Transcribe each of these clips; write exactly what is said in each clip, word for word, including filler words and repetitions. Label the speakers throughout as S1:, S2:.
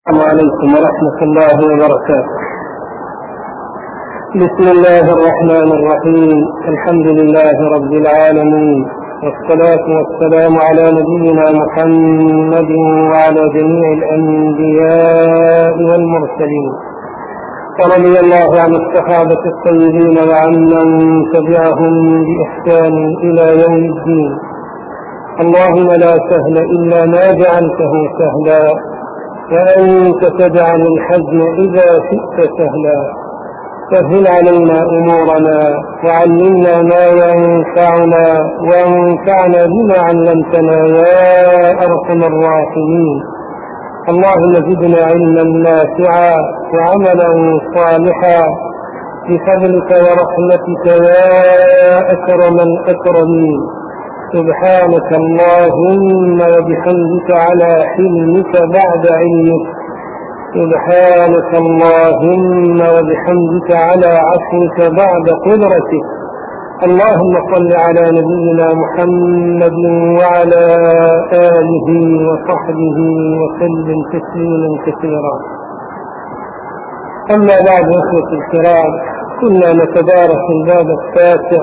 S1: السلام عليكم ورحمة الله وبركاته. بسم الله الرحمن الرحيم. الحمد لله رب العالمين، والصلاة والسلام على نبينا محمد وعلى جميع الأنبياء والمرسلين، ورضي الله عن الصحابة الطيبين وعن من تبعهم بإحسان إلى يوم الدين. اللهم لا سهل إلا ما جعلته سهلا، وأنت تجعل الحزن إذا شئت سهلا. سهل علينا أمورنا، وعلمنا ما ينفعنا، وانفعنا بما علمتنا يا أرحم الراحمين. اللهم زدنا علما نافعا وعملا صالحا بفضلك ورحمتك يا أكرم الأكرمين. سبحانك اللهم وبحمدك على حلمك بعد علمك. سبحانك اللهم وبحمدك على عفوك بعد قدرتك. اللهم صل على نبينا محمد وعلى آله وصحبه وسلم تسليما كثيرا. أما بعد، أخوتي الكرام، كنا نتدارس الباب التاسع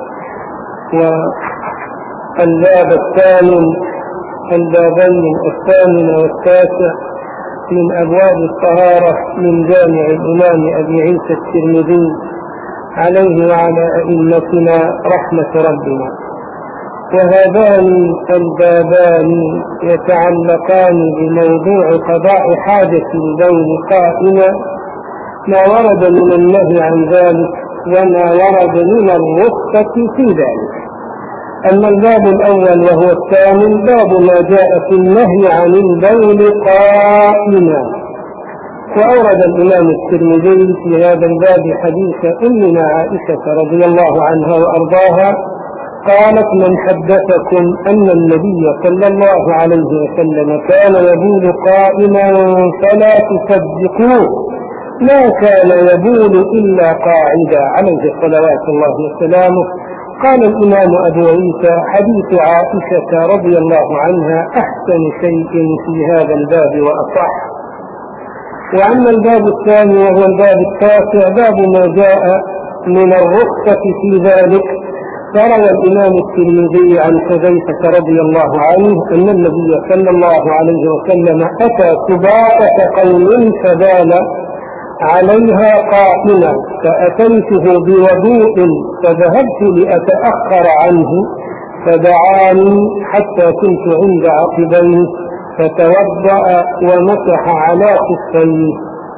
S1: والباب الثامن، البابين الثامن والتاسع من أبواب الطهارة من جامع الإمام أبي عيسى الترمذي عليه وعلى أئمتنا رحمة ربنا. وهذان البابان يتعلقان بموضوع قضاء حاجة البول قائما، ما ورد من النهي عن ذلك وما ورد من الرخصة في ذلك. أما الباب الأول وهو الثامن، باب ما جاء في النهي عن البول قائما. وأورد الإمام الترمذي في هذا الباب حديث أمنا عائشة رضي الله عنها وأرضاها قالت: من حدثكم أن النبي صلى الله عليه وسلم كان يبول قائما فلا تصدقوه، ما كان يبول إلا قاعدا، عليه صلوات الله وسلامه. قال الإمام أبو عيسى: حديث عائشة رضي الله عنها أحسن شيء في هذا الباب وأصح. وأما الباب الثاني وهو الباب التاسع، باب ما جاء من الرخصة في ذلك. فروى الإمام الترمذي عن حذيفة رضي الله عنه أن النبي صلى الله عليه وسلم أتى سباطة قوم فبال عليها قائما، فأتيته بوضوء فذهبت لأتأخر عنه، فدعاني حتى كنت عند عقبيه فتوضأ ومسح على خفيه.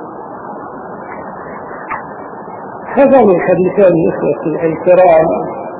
S1: هذان الحديثان إخوتي الكرام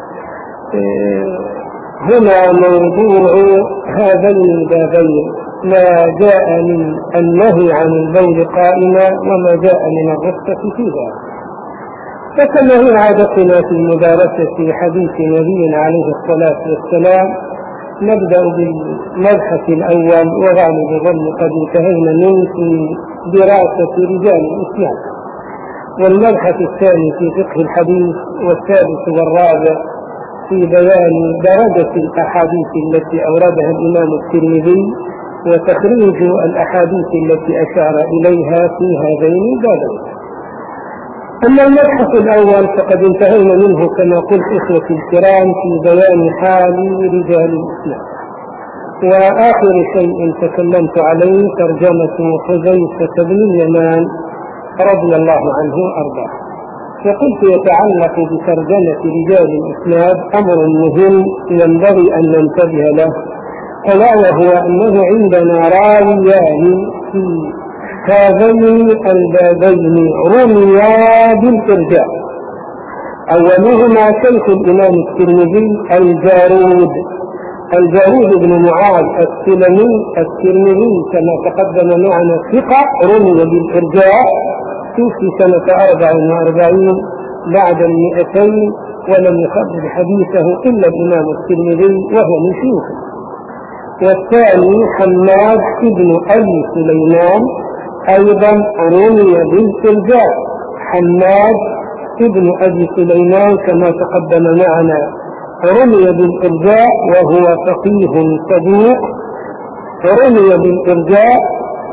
S1: هنا موضوع هذين البابين، ما جاء من النهي عن البول قائما وما جاء من الرخصة في ذلك. فكما هي عادتنا في مدارسة حديث نبينا عليه الصلاة والسلام، نبدأ بالمبحث الأول، وغالب ظن قد انتهينا منه في دراسة رجال الإسلام، والمبحث الثاني في فقه الحديث، والثالث والرابع في بيان درجة الأحاديث التي أوردها الإمام الترمذي وتخريج الأحاديث التي أشار إليها في هذين البابين. أما المبحث الأول فقد انتهينا منه كما قلت إخوتي الكرام في بيان حال رجال الإسلام. وآخر شيء تكلمت عليه ترجمة حذيفة بن اليمان رضي الله عنه وأرضاه. فقلت يتعلق بترجمة رجال الإسلام أمر مهم ينبغي أن ننتبه له، ألا وهو أنه عندنا راويان في هذين البابين رميا بالإرجاء. أولهما شيخ الإمام الترمذي الجارود الجارود بن معاذ السلمي الترمذي كما تقدم معنا ثقة، رمي بالإرجاء في سنة أربع وأربعين بعد المئتين، ولم يخرج حديثه إلا الإمام الترمذي وهو من شيوخه. والثاني حماد بن أبي سليمان أيضا رمي بالإرجاء، حماد بن أبي سليمان كما تقدم معنا رمي بالإرجاء وهو فقيه صدوق، رمي بالإرجاء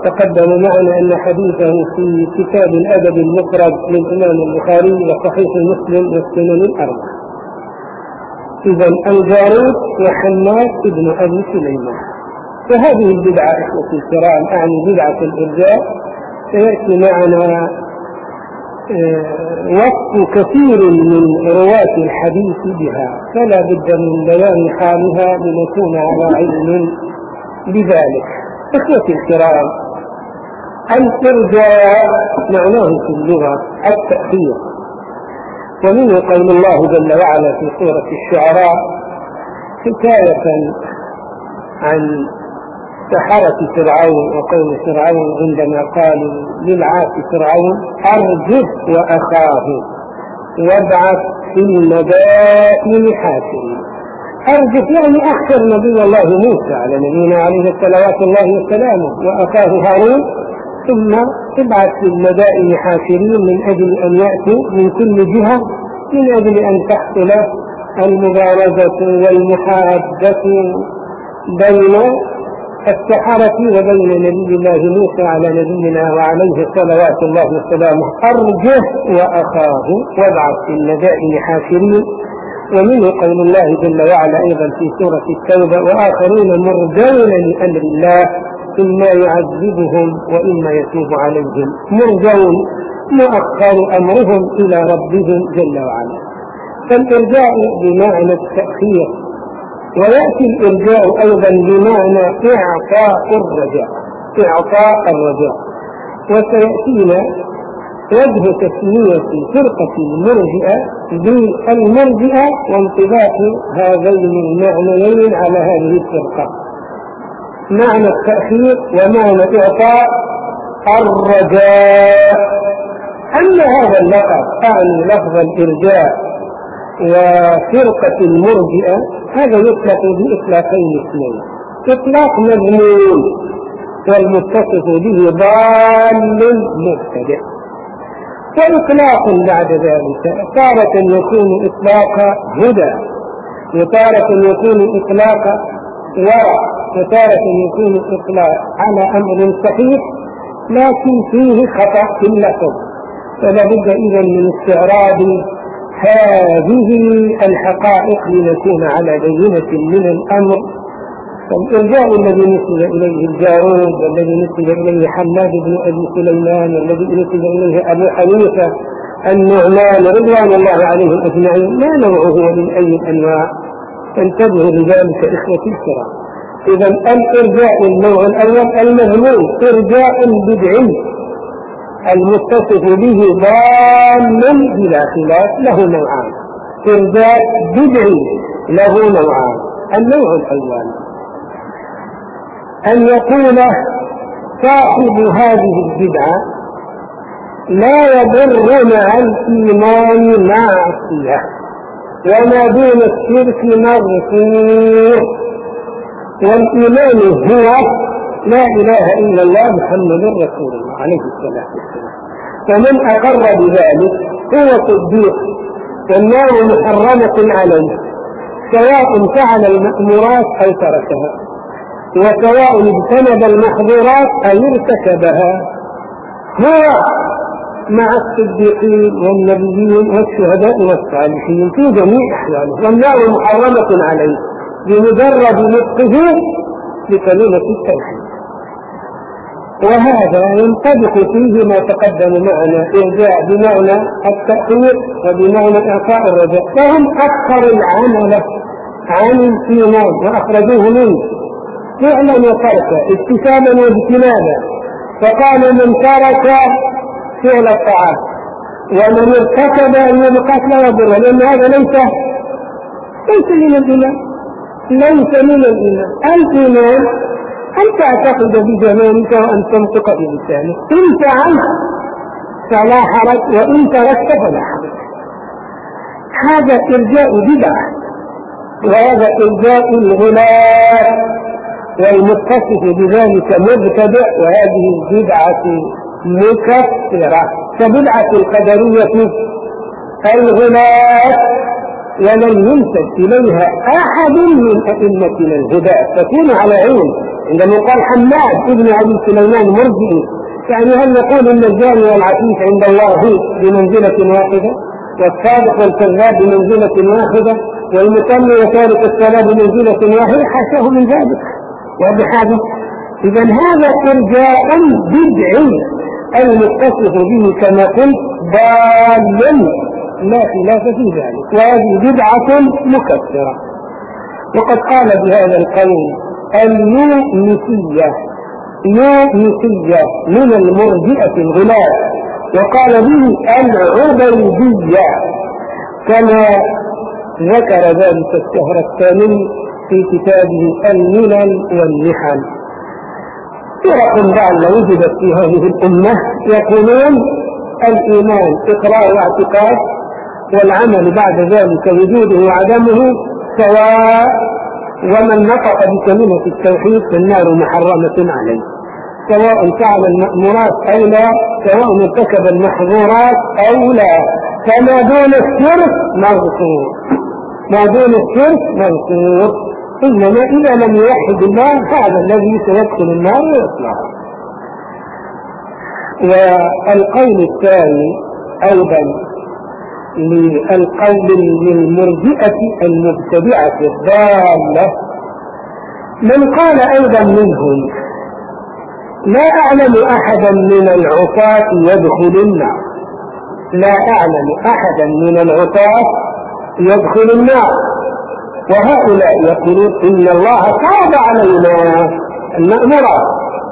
S1: تقدم معنا أن حديثه في كتاب الأدب المفرد للإمام البخاري وصحيح مسلم والسنن الأربعة. إذا الجارود وحماد ابن أبي سليمان. فهذه البدعة إخوتي الكرام، أعني بدعة الإرجاء، سيأتي معنا وصف كثير من رواة الحديث بها، فلا بد من بيان حالها لنكون على علم بذلك. إخوتي الكرام، الإرجاء معناه في اللغة التأخير، ومنه قول الله جل وعلا في سورة الشعراء حكاية عن سحرة فرعون وقوم فرعون عندما قالوا للعاصي فرعون أرجه وأخاه وابعث في المدائن حاشرين. أرجه يعني أخر نبي الله موسى على نبينا عليه الصلاة الله وسلامه وأخاه هارون، ثم ابعث في المدائن حاشرين من أجل أن يأتوا من كل جهة من أجل أن تحصل المبارزة والمحادة بين السحرة وبين نبي الله موسى على نبينا وعليه صلوات الله وسلامه. أرجه وأخاه وابعث في المدائن حاشرين. ومنه قول الله جل وعلا أيضا في سورة التوبة وآخرون مرجون لأمر الله إما يعذبهم وإما يتوب عليهم. مرجون مؤخر أمرهم إلى ربهم جل وعلا. فالإرجاء بمعنى التأخير، ويأتي الإرجاء أيضا بمعنى إعطاء الرجاء إعطاء الرجاء وسيأتينا وجه تسمية فرقة المرجئة بالمرجئة وانطباق هذين المعنيين على هذه الفرقة، معنى التأخير ومعنى إعطاء الرجاء. أما هذا اللقب أعني لفظ الإرجاء وفرقة المرجئة، هذا يطلق بإطلاقين اثنين: إطلاق مذموم والمتصف به ضال مبتدع، وإطلاق بعد ذلك تارة يكون إطلاق هدى، وتارة يكون إطلاق ورع، وتارة يكون إطلاق على أمر صحيح لكن فيه خطأ في اللفظ. فلا بد إذن من استعراض هذه الحقائق لنكون على بينة من الأمر. فالإرجاء الذي نسب إليه الجارود والذي نسب إليه حماد بن أبي سليمان والذي نسب إليه أبو حنيفة النعمان رضوان الله عليهم أجمعين ما نوعه ومن أي الأنواع؟ انتبهوا لذلك إخوتي الكرام. إذا الإرجاء النوع الأول المذموم إرجاء بدعي المتصف به ضال بلا خلاف له نوعان. إرجاء بدعي له نوعان. النوع الأول أن يكون صاحب هذه البدعة لا يضر مع الإيمان معصية وما دون الشرك مغفور، والإيمان هو لا إله إلا الله محمد رسول الله عليه الصلاة والسلام. فمن أقر بذلك هو صديق والنار محرمة عليه، سواء فعل المأمورات أو تركها، وسواء اجتنب المحظورات أو ارتكبها. هو مع الصديقين والنبيين والشهداء والصالحين في جميع أحواله، والنار محرمة عليه بمجرد نطقه بكلمة التوحيد. وهذا ينطبق فيه ما تقدم معنا إرجاء بمعنى التأخير وبمعنى إعطاء الرجاء. فهم أكثر العمل عن الإيمان وأخرجوه منه فعلا وتركا ابتساما واجتنابا، فقال من ترك فعل الطاعات ومن ارتكب الموبقات لا يضر، لأن هذا ليس ليس من الإيمان ليس من الإيمان. الإيمان أن تعتقد بجمالك وأن تنطق بلسانك، إن فعلت فلا حرج وإن تركت فلا حرج. هذا إرجاء بدعة، وهذا إرجاء الغلاة، والمتصف بذلك مبتدع، وهذه البدعة مكفرة كبدعة القدرية الغلاة، ولم ينسب إليها أحد من أئمتنا الهدى. تكون على علم عندما قال حماد ابن أبي سليمان مرجئي، يعني هل نقول إن الجاني والعفيف عند الله بمنزلة واحدة، والصادق والكذاب بمنزلة واحدة، والمصلي وتارك الصلاة بمنزلة واحدة؟ حاشاه من ذلك. وبهذا إذا هذا إرجاء بدعي المتصف به كما قلت ضال لا خلاف في ذلك، وهذه بدعة مكفرة. وقد قال بهذا القول اليونسية يونسية من المرجئة الغلاة، وقال به العبيدية كما ذكر ذلك الشهرستاني في كتابه الملل والنحل. فرق ضالة وجدت في هذه الأمة يقولون الإيمان إقرار واعتقاد، والعمل بعد ذلك وجوده وعدمه سواء، ومن نطق بكلمة التوحيد فالنار محرمة عليه، سواء فعل المأمورات أو لا، سواء ارتكب المحظورات أو لا، فما دون الشرك مغفور، ما دون الشرك مغفور. إنما إذا لم يوحد الله هذا الذي سيدخل النار ويطلع. والقول الثاني أيضا للقول للمرجئة المبتدعة الضالة، من قال أيضا منهم لا أعلم أحدا من العصاة يدخل النار، لا أعلم أحدا من العصاة يدخل النار، وهؤلاء يقولون إن الله فرض علينا المأمورات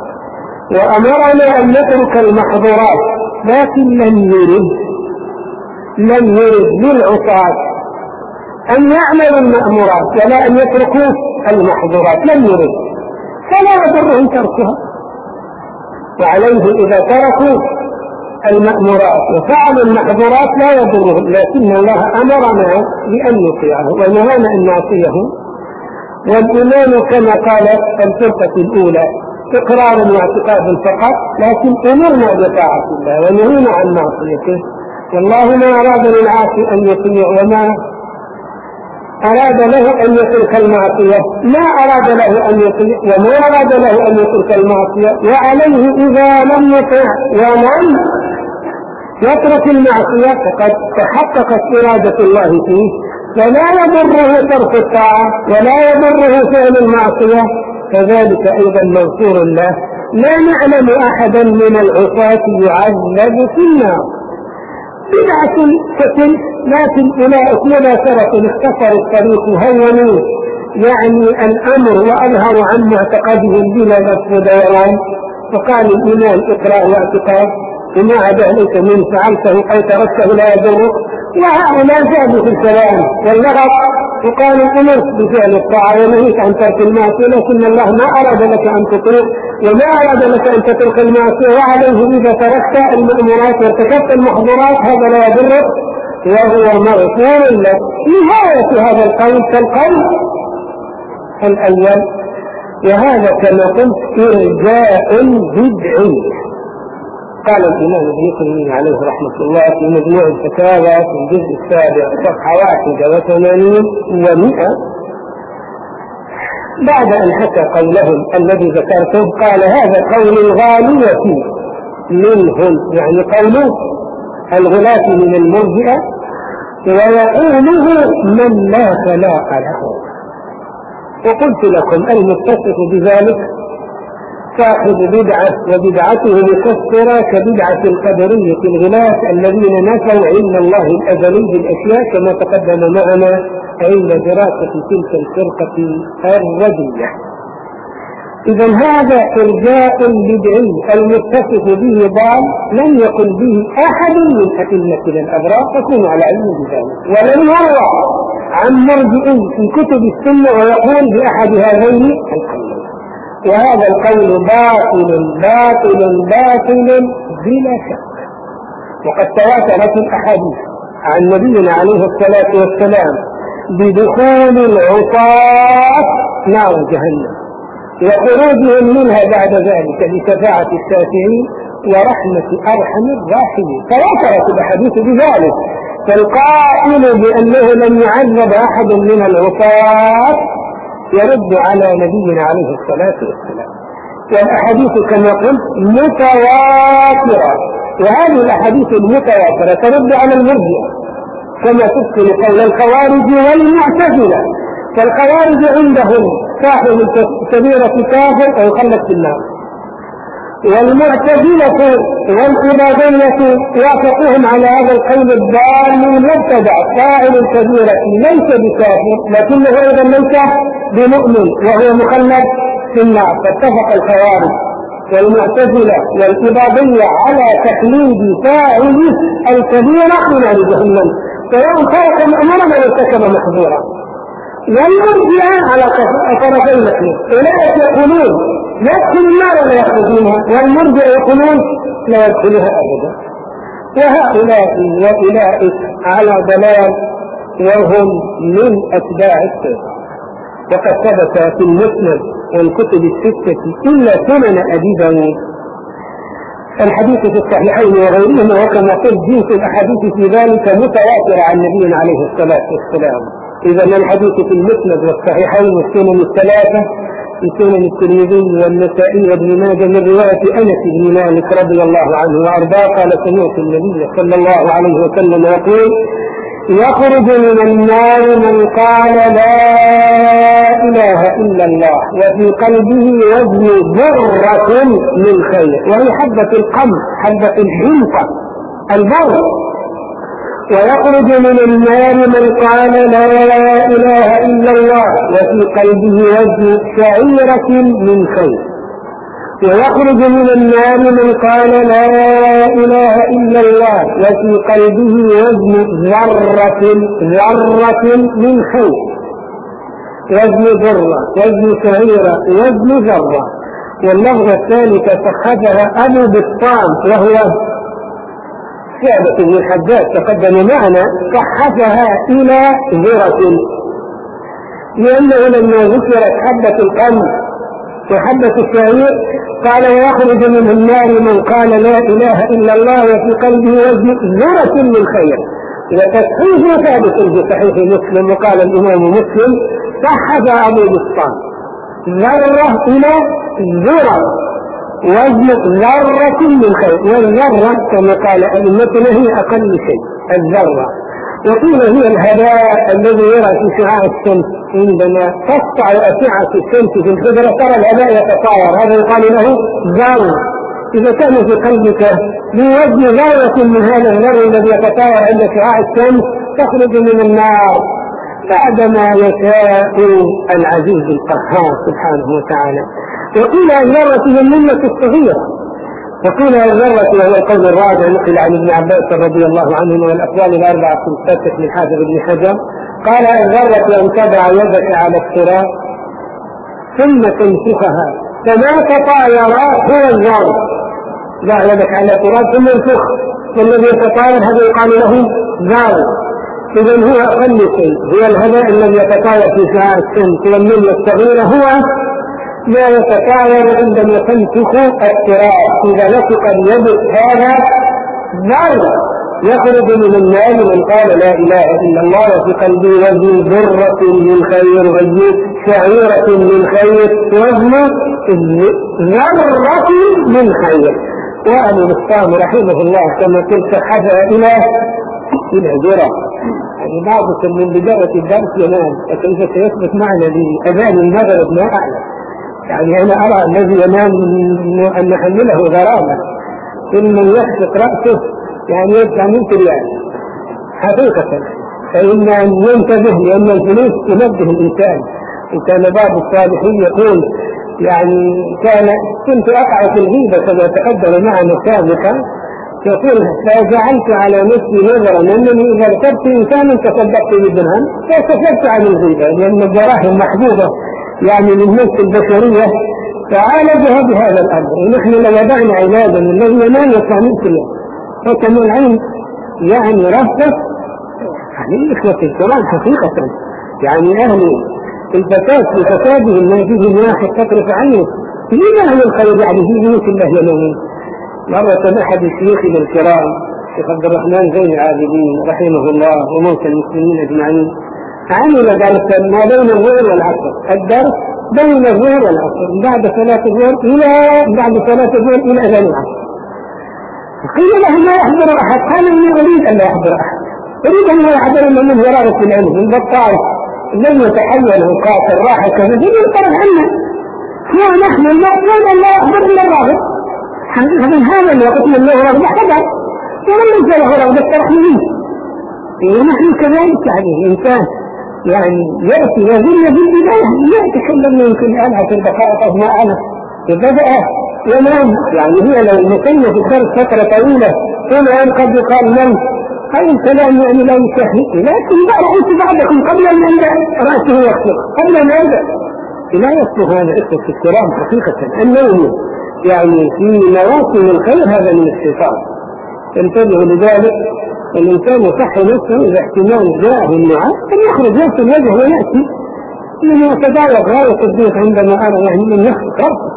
S1: وأمرنا أن نترك المحظورات، لكن لم يرد لم يرد للعصاة أن يعملوا المأمورات ولا أن يتركوا المحظورات، لم يرد، فلا يضرهم تركها. وعليه إذا تركوا المأمورات وفعلوا المحظورات لا يضرهم، لكن الله أمرنا بأن نطيعه ونهانا أن نعصيه. والإيمان كما قالت الفرقة الأولى إقرار واعتقاد فقط، لكن أمرنا بطاعة الله ونهينا عن معصيته. والله ما أراد للعاصي أن يطيع وما أراد له أن يترك المعصية، ما أراد له أن يطيع وما أراد له أن يترك المعصية. وعليه إذا لم يطع ولم يترك المعصية فقد تحققت إرادة الله فيه، فلا يضره ترك الطاعة ولا يضره فعل المعصية، كذلك أيضا مغفور له. لا نعلم أحدا من العصاة يعذب في النار. بدعة فتن، لكن أولئك مباشرة اختصر الطريق هونوا يعني الأمر وأظهروا عن معتقدهم بلا لف ودوران، فقال الإيمان إقرار واعتقاد، وما عدا ليس من فعلته أو تركته لا يضرك. وهؤلاء زادوا في الكلام واللغط، وقالوا أمرت بفعل الطاعة ونهيت عن ترك المعصية، لكن الله ما أراد لك أن تطيع وما أراد لك أن تترك المعصية، وعليه إذا تركت المأمورات وارتكبت المحظورات هذا لا يضرك وهو مغفور لك. نهاية هذا القول كالقول الأول، وهذا كما قلت إرجاء بدعي. قال الإمام ابن تيمية عليه رحمة الله في مجموع الفتاوى في الجزء السابع صفحة واحدة وثمانين ومئة بعد أن حكى قولهم الذي ذكرته قال هذا قول الغالية منهم، يعني قول الغلاة من المرجئة، ويقوله من لا خلاق له. وقلت لكم المتصف بذلك صاحب بدعة وبدعته مكفرة كبدعة القدرية الغلاة الذين نفوا علم الله الأزلي بالأشياء كما تقدم معنا عند دراسة تلك الفرقة الردية. إذا هذا إرجاء بدعي المتصف به ضال لم يقل به أحد من أئمتنا الأبرار، تكون على علم بذلك، ولم يروى عن مرجئ في كتب السنة ويقول بأحد هذين القولين. وهذا القول باطل باطل باطل بلا شك. وقد تواترت الأحاديث عن نبينا عليه الصلاة والسلام بدخول العصاة نار جهنم وخروجهم منها بعد ذلك بشفاعة الشافعين ورحمة أرحم الراحمين. تواترت الأحاديث بذلك، فالقائل بأنه لم يعذب أحد من العصاة يرد على نبينا عليه الصلاة والسلام. والأحاديث كما قلت متواترة، وهذه الأحاديث المتواترة ترد على المرجئة كما تذكر قول الخوارج والمعتزلة. فالخوارج عندهم صاحب الكبيرة كافر أو يخلد في النار، والمعتزلة والإباضية وافقوهم على هذا القول الضال المبتدع، فاعل الكبيرة ليس بكافر لكنه أيضا ليس بمؤمن وهو مخلد في النار. فاتفق الخوارج والمعتزلة والإباضية على تخليد فاعل الكبيرة من نار جهنم سواء خالق مأمورا أو ارتكب محظورا. والمرجئة على طرفي الاثنين، أولئك يقولون يدخل النار ولا يخرج منها، والمرجئة يقولون لا يدخلها أبدا. وهؤلاء وأولئك على ضلال وهم من أتباع الشيطان. وقد ثبت في المسند والكتب الستة إلا سنن أبي داود الحديث في الصحيحين وغيرهما، وكما قلت جنس الأحاديث في ذلك متواترة عن النبي عليه الصلاة والسلام. إذا الحديث في المسند والصحيحين والسنن الثلاثة في سنن الترمذي والنسائي وابن ماجه من رواية أنس بن مالك رضي الله عنه وأرضاه قال سمعت النبي صلى الله عليه وسلم يقول يخرج من النار من قال لا إله إلا الله وفي قلبه وزن ذرة من خير، وهي حبة القمح حبة الحنطة البر. ويخرج من النار من قال لا إله إلا الله وفي قلبه وزن شعيرة من خير. ويخرج من النار من قال لا إله إلا الله وفي قلبه وزن ذرة ذرة من خير. وزن ذرة وزن شعيرة وزن ذرة. واللفظة الثالثة فخذها أبو بسطام وهو شعبة بن الحجاج تقدم معنا، صحفها إلى ذرة، لأنه لما ذكرت حبة القمح وحبة الشعير قال ويخرج من النار من قال لا إله إلا الله وفي قلبه وزن ذرة من خير. وتصحيح ثابت في صحيح مسلم، وقال الإمام مسلم صحف أبو بسطام ذرة إلى ذرة وزن ذرة من خير. والذرة كما قال أئمتنا هي أقل شيء الذرة، وقيل هي الهباء الذي يرى في شعاع الشمس عندما تسطع أشعة الشمس في الحجرة ترى الهباء يتطاير، هذا يقال له ذرة. إذا كان في قلبك بوزن ذرة من هذا الذر الذي يتطاير عند شعاع الشمس تخرج من النار بعدما يشاء العزيز القهار سبحانه وتعالى. وقيل الذرة هي النملة الصغيرة، وقيل الذرة وهو القول الرابع نقل عن ابن عباس رضي الله عنه والأقوال الأربعة في الفتح من حافظ ابن حجر قال الذرة أن تضع يدك على التراب ثم تنفخها فما تطاير هو الذر. ضع يدك على التراب ثم انفخ، والذي يتطاير هذا يقال له ذر. إذن هو أقل شيء، هو الهباء الذي يتطاير في شعاع الشمس، والنملة الصغيرة هو ما يتطاير عندما تنفخ التراب. إذا نفخ اليد هذا ذر يخرج من النار من قال لا إله إلا الله وفي قلبه وزن ذرة من خير وزن شعيرة من خير وزن ذرة من خير. وأبو بسطام رحمه الله كما قلت حذى إلى إلى ذرة. يعني بعضكم من بداية الدرس ينام، فكيف سيثبت معنا بأذان المغرب ما أعلم. يعني أنا أرى الذي ينام أن نحمله غرامة، كل من يخفق رأسه يعني يبقى مثل يعني حقيقة. فإن أن ينتبه لأن الفلوس تنبه الإنسان. وكان بعض الصالحين يقول يعني كان كنت أقع في الغيبة كما تقدم معنا سابقا، يقول فجعلت على نفسي نظرا أنني إذا ارتبت إنسانا تصدقت بدرهم فاستفدت عن الغيبة، لأن الدراهم محبوبة يعني للنفس البشرية، فعالجها بهذا الأمر. ونحن لو وضعنا علاجا الذي ينام يستعمل كله فكما العين يعني رفضت يعني إخوة الكرام حقيقة. يعني أهل الفساد في فسادهم ما فيه واحد تطرف عينه لما أهل الخير يعني في بيوت الله ينامون. مرة أحد شيوخنا الكرام الشيخ عبد الرحمن زين العابدين رحمه الله وموتى المسلمين أجمعين عمل درسا ما بين الظهر والعصر، الدرس بين الظهر والعصر بعد صلاة الظهر إلى بعد صلاة الظهر إلى أذان العصر. قيل له ما يحضر أحد، قال إني أريد أن لا يحضر أحد، أريد أن لا يحضر من من غرارة العلم من بطال الذي يتحول وقات الراحة كذا ينطرح عنه. هو نحن المفروض أن لا يحضر إلا الراغب، من هذا الوقت من له رغبة حضر، ومن ليس له رغبة ترح منه. ونحن كذلك يعني الإنسان يعني يأتي يظن بالبداية لا يتكلم يمكن أن عشر دقائق أو ما أنا بدأ ينام، يعني هي لو مكنة في الدرس فترة طويلة ثم أن قد يقال نم، هذا الكلام يعني لا يستحي. لكن رأيت بعضكم قبل أن يبدأ رأسه يخلق قبل أن يبدأ لا يصلح هذا. إخوة الكرام حقيقة النوم يعني في مواسم الخير هذا من الشيطان، انتبهوا لذلك. الإنسان يصح نفسه إذا احتمال جاءه النعاس أن يخرج نفس الوجه ويأتي لأنه يتضايق غاية الضيق عندما أرى يعني من يخلق ربه.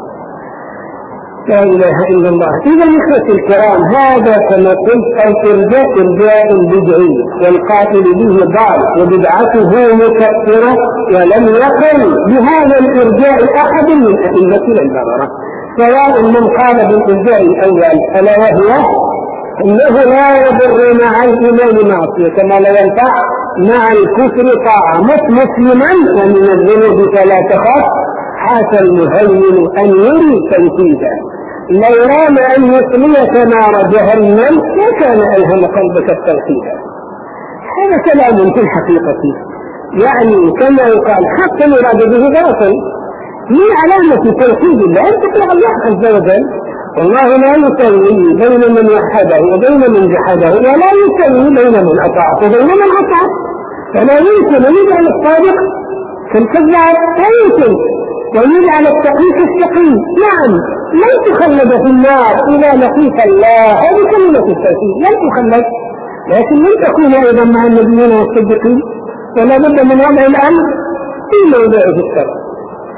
S1: لا إله إلا الله. إذا إخوة الكرام هذا كما قلت الإرجاء إرجاء بدعي والقائل به ضال وبدعته مكفرة، ولم يقل بهذا الإرجاء أحد من أئمة البررة، سواء من قال بالإرجاء الأول ألا وهو إنه لا يضر مع الإيمان معصية كما لا ينفع مع الكفر طاعة، مت مسلما ومن الذنوب فلا تخاف، حاس المهيمن أن يري تنفيذا، لو رام أن يصليك نار جهنم لكان ألهم قلبك التوحيد. هذا كلام في الحقيقة يعني كما يقال حتى يراد به باطل من علامة توحيد الله أن تطلع الله عز وجل. والله لا يسوي بين من وحده وبين من جحده، ولا يسوي بين من أطاعه وبين من عصاه، فلا يمكن أن يجعل الصادق كالكذاب، لا يمكن، ويجعل التقي كالشقي. نعم لن تخلد في النار إذا لقيت الله، هذه كلمة التوحيد، لن تخلد، لكن لن تكون أيضا مع النبيين والصديقين، ولا بد من وضع الأمر في موضعه الشرع.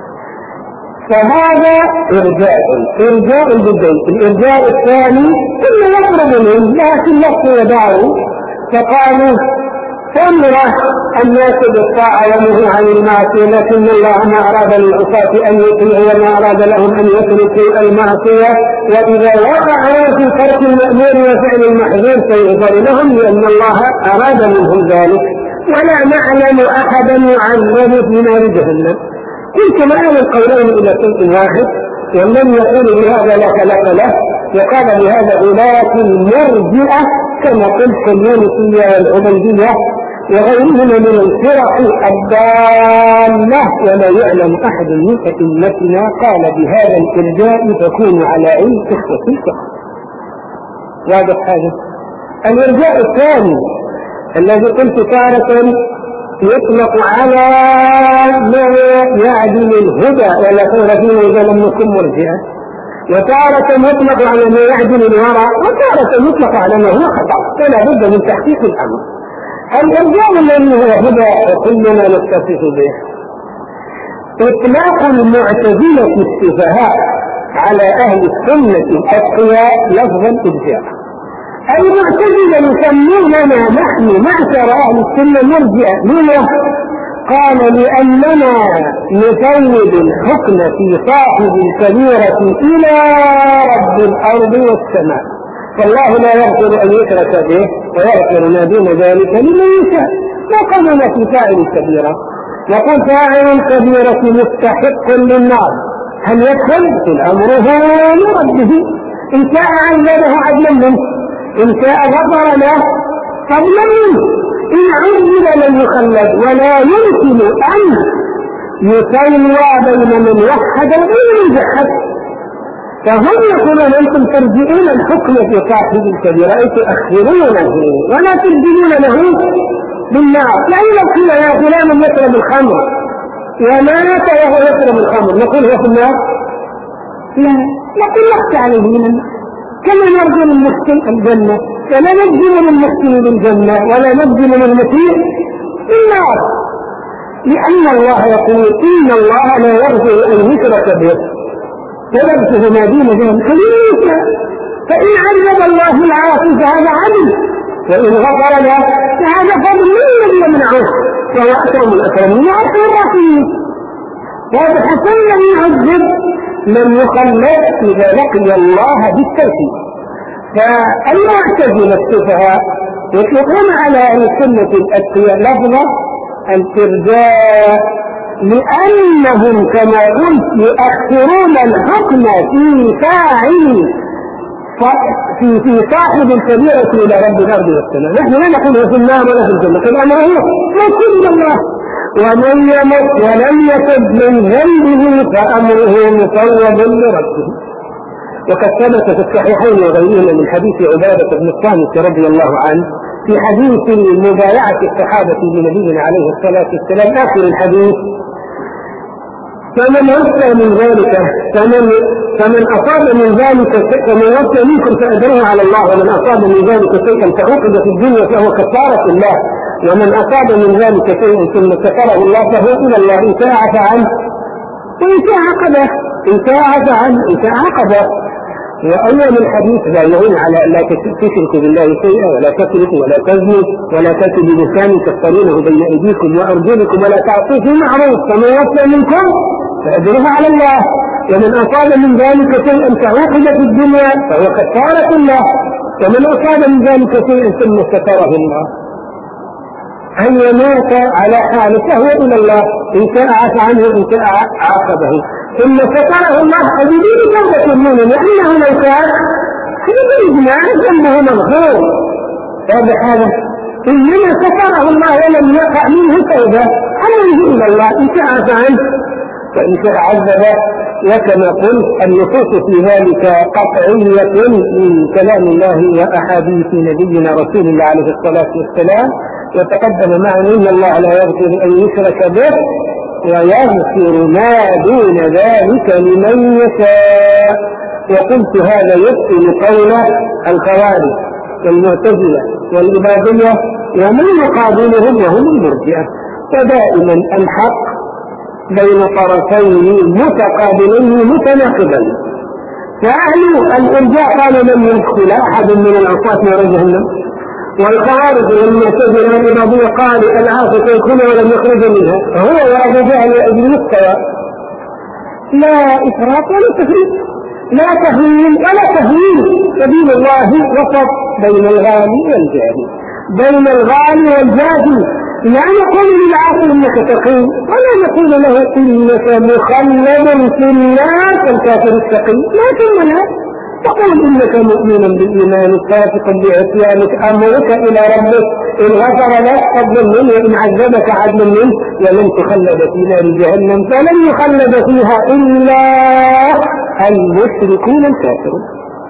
S1: فهذا إرجاء إرجاء بالدين. الإرجاء الثاني كل يقرب منهم لكن لفظ يدعوا فقالوا فامره الناس بالطاعة ومنه عن المعصية، لكن الله ما أراد للعصاة أن يطيعوا وما أراد لهم أن يتركوا المعصية، وإذا وقع في ترك المأمور وفعل المحظور سيغفر لهم لأن الله أراد منهم ذلك، ولا نعلم أحدا يعذب في نار جهنم. قلت مآل القولين إلى شيء واحد، ومن يقول بهذا لا خلق له، وقال بهذا غلاة المرجئة كما قلت اليونسية والعبيدية وغيرهم من الفرق الضالة، ولا يعلم أحد من أئمتنا قال بهذا الإرجاء تكون على علم إخوة الفقه. واضح هذا. الإرجاء الثاني الذي قلت تارة يطلق على ما يعدل الهدى ولا خير فيه إذا لم يكن مرجئا، وتارة يطلق على ما يعدل الورع، وتارة يطلق على ما هو خطأ، فلا بد من تحقيق الأمر. الإرجاء الذي هو هدى وكلنا نتصف به إطلاق المعتزلة السفهاء على أهل السنة الأتقياء لفظ الإرجاء. المعتزلة يسموننا نحن معشر أهل السنة مرجئة. ليه؟ قال لأننا نفوض الحكم في صاحب الكبيرة إلى رب الأرض والسماء، فالله لا يغفر أن يشرك به ويغفر ما دون ذلك لمن يشاء. ما قالنا في فاعل الكبيرة، يقول فاعل الكبيرة مستحق للنار، هل يدخل؟ الأمر هو لربه، إن شاء عذبه عدلا منه، إن شاء غفر له فضلا منه، إن عذب لم يخلد. ولا يمكن أن يسوى بين من وحد وبين من جحد. فهم يقولون أنتم ترجعون الحكم في صاحب الكبيرة، أي تؤخرونه ولا ترجعون له بالنار. يعني لو قيل يا فلان يشرب الخمر ومات وهو يشرب الخمر نقول هو في النار؟ لا، نقول لست عليه من النار، كما نرجو للمحسن الجنة، ولا نجزم للمحسن بالجنة ولا نجزم للمسيء بالنار، لأن الله يقول إن الله لا يغفر أن يشرك به ويغفر ما دون ذلك لمن يشاء. فإن عذب الله العاصي فهذا عدل، وإن غفر له فهذا فضل من الذي يمنعه. وهو أكرم الأكرمين وأرحم الراحمين. واضح لم يعذب من يخلد إذا لقي الله بالتوحيد. فالمعتزلة السفهاء يطلقون على السنة الأتقياء لفظة الإرجاء لأنهم كما قلت يؤخرون الحكم في فاعل في في صاحب الكبيرة إلى رب الأرض والسماء. نحن لا نقول في النار ولا في الجنة، الأمر هو ما الله. ومن يمت ولم يتب من ذنبه فأمره مفوض لربه. وقد ثبت في الصحيحين وغيرهما من حديث عبادة بن الصامت رضي الله عنه في حديث مبايعة الصحابة لنبينا عليه الصلاة والسلام آخر الحديث: فمن وصى من ذلك فمن فمن أصاب من ذلك فمن وصى منكم فأجره على الله، ومن أصاب من ذلك شيئا فعوقب في الدنيا فهو كفارة الله، ومن أصاب من ذلك شيئا ثم ستره الله فهو إلى الله إن شاء عفى عنه وإن شاء عقبه، إن شاء عفى عنه إن شاء عقبه. وأول الحديث بايعون على أن لا تشركوا بالله شيئا ولا تسرقوا ولا تزنوا ولا تأتوا بلسان تفترونه بين أيديكم وأرجلكم ولا تعصوا في معروف، فمن وصى منكم فأجره على الله، ومن أصاب من ذلك شيئا فعوقب في الدنيا فهو كفارة الله، ومن أصاب من ذلك شيئا ثم ستره الله أن يموت على حاله فهو إلى الله إن شاء عفى عنه إن شاء عاقبه ثم ستره الله بدون توبة منه، لأنه لو كان بإجماع ذنبه مغفور. هذا إنما ستره الله ولم يقع منه توبة عليه إلى الله إن شاء عفى عنه وإن شاء عذب. وكما قلت النصوص في ذلك قطعية من كلام الله وأحاديث نبينا رسول الله عليه الصلاة والسلام. وتقدم معنا إن الله لا يغفر أن يشرك به ويغفر ما دون ذلك لمن يشاء. وقلت هذا يبطل قول الخوارج والمعتزلة والإباضية ومن يقابلهم وهم المرجئة. فدائما الحق بين طرفين متقابلين متناقضين. فأهل الإرجاء قالوا لم يدخل أحد من العصاة نار جهنم، والخوارج والمعتزلة والإباضية قالوا العاصي يدخل ولم يخرج منها، فهو وأبو جهل وأبي مستوى لا إفراط ولا تفريط، لا تهويل ولا تهويل. سبيل الله وسط بين الغالي والجاهل، بين الغالي والجاهل. لا نقول للعاصي إنك تقي ولا نقول له إنك مخلد في النار كالكافر التقي، لكن لا تقول إنك مؤمن بالإيمان فاسق بعصيانك أمرك إلى ربك إن غفر لك فضل منه وإن عذبك عدل منه ولن تخلد في نار جهنم فلن يخلد فيها إلا المشركون الكافرون.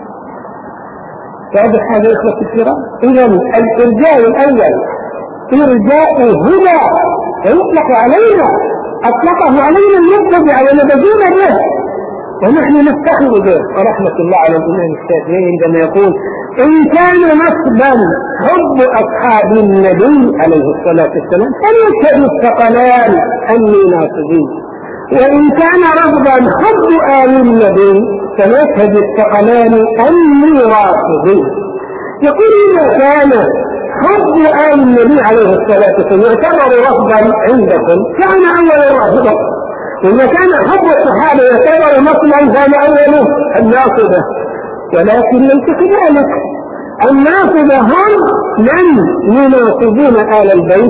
S1: واضح هذا إخوة الكرام؟ إذا الإرجاء الأول إرجاء هدى يطلق علينا، أطلقه علينا المتبع ونبذون به ونحن نفتخر به. ورحمة الله على الإمام الشافعي عندما يقول إن كان نصبا حب أصحاب النبي عليه الصلاة والسلام فليشهد الثقلان أني ناصبي، وإن كان رفضا حب آل النبي فليشهد الثقلان أني رافضي. يقول إذا كان حب آل النبي عليه الصلاة والسلام يعتبر رفضا عندكم كان أول رافضا، وإذا كان حب الصحابة يعتبر مطلعا كان أوله الناصبة، ولكن ليس كذلك. الناصبة هم من يناصبون آل البيت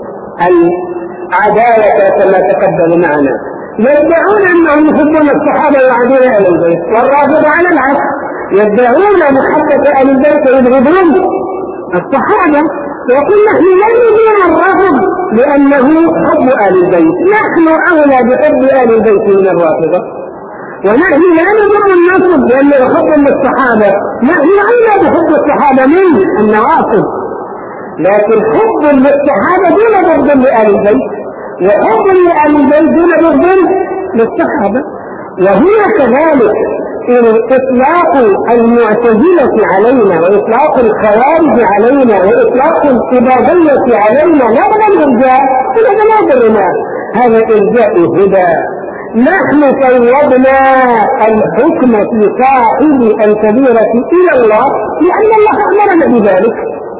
S1: العدالة كما تقدم معنا، يدعون أنهم يحبون الصحابة ويعادون آل البيت، والرافضة على العكس يدعون محبة آل البيت ويبغضون الصحابة. ويقول نحن لا نريد الرفض لأنه حب آل البيت، نحن أولى بحب آل البيت من الرافضة، ونحن لا نضر النصب لأنه حب للصحابة، نحن أولى بحب الصحابة من النواصب، لكن حب للصحابة دون بغض لآل البيت، وحب لآل البيت دون بغض للصحابة. وهي كذلك إطلاق المعتزلة علينا وإطلاق الخوارج علينا وإطلاق الإباضية علينا لا بد الإرجاء ولا لا ضرنا، هذا إرجاء هدى. نحن فوضنا الحكم في صاحب الكبيرة إلى الله لأن الله أمرنا بذلك،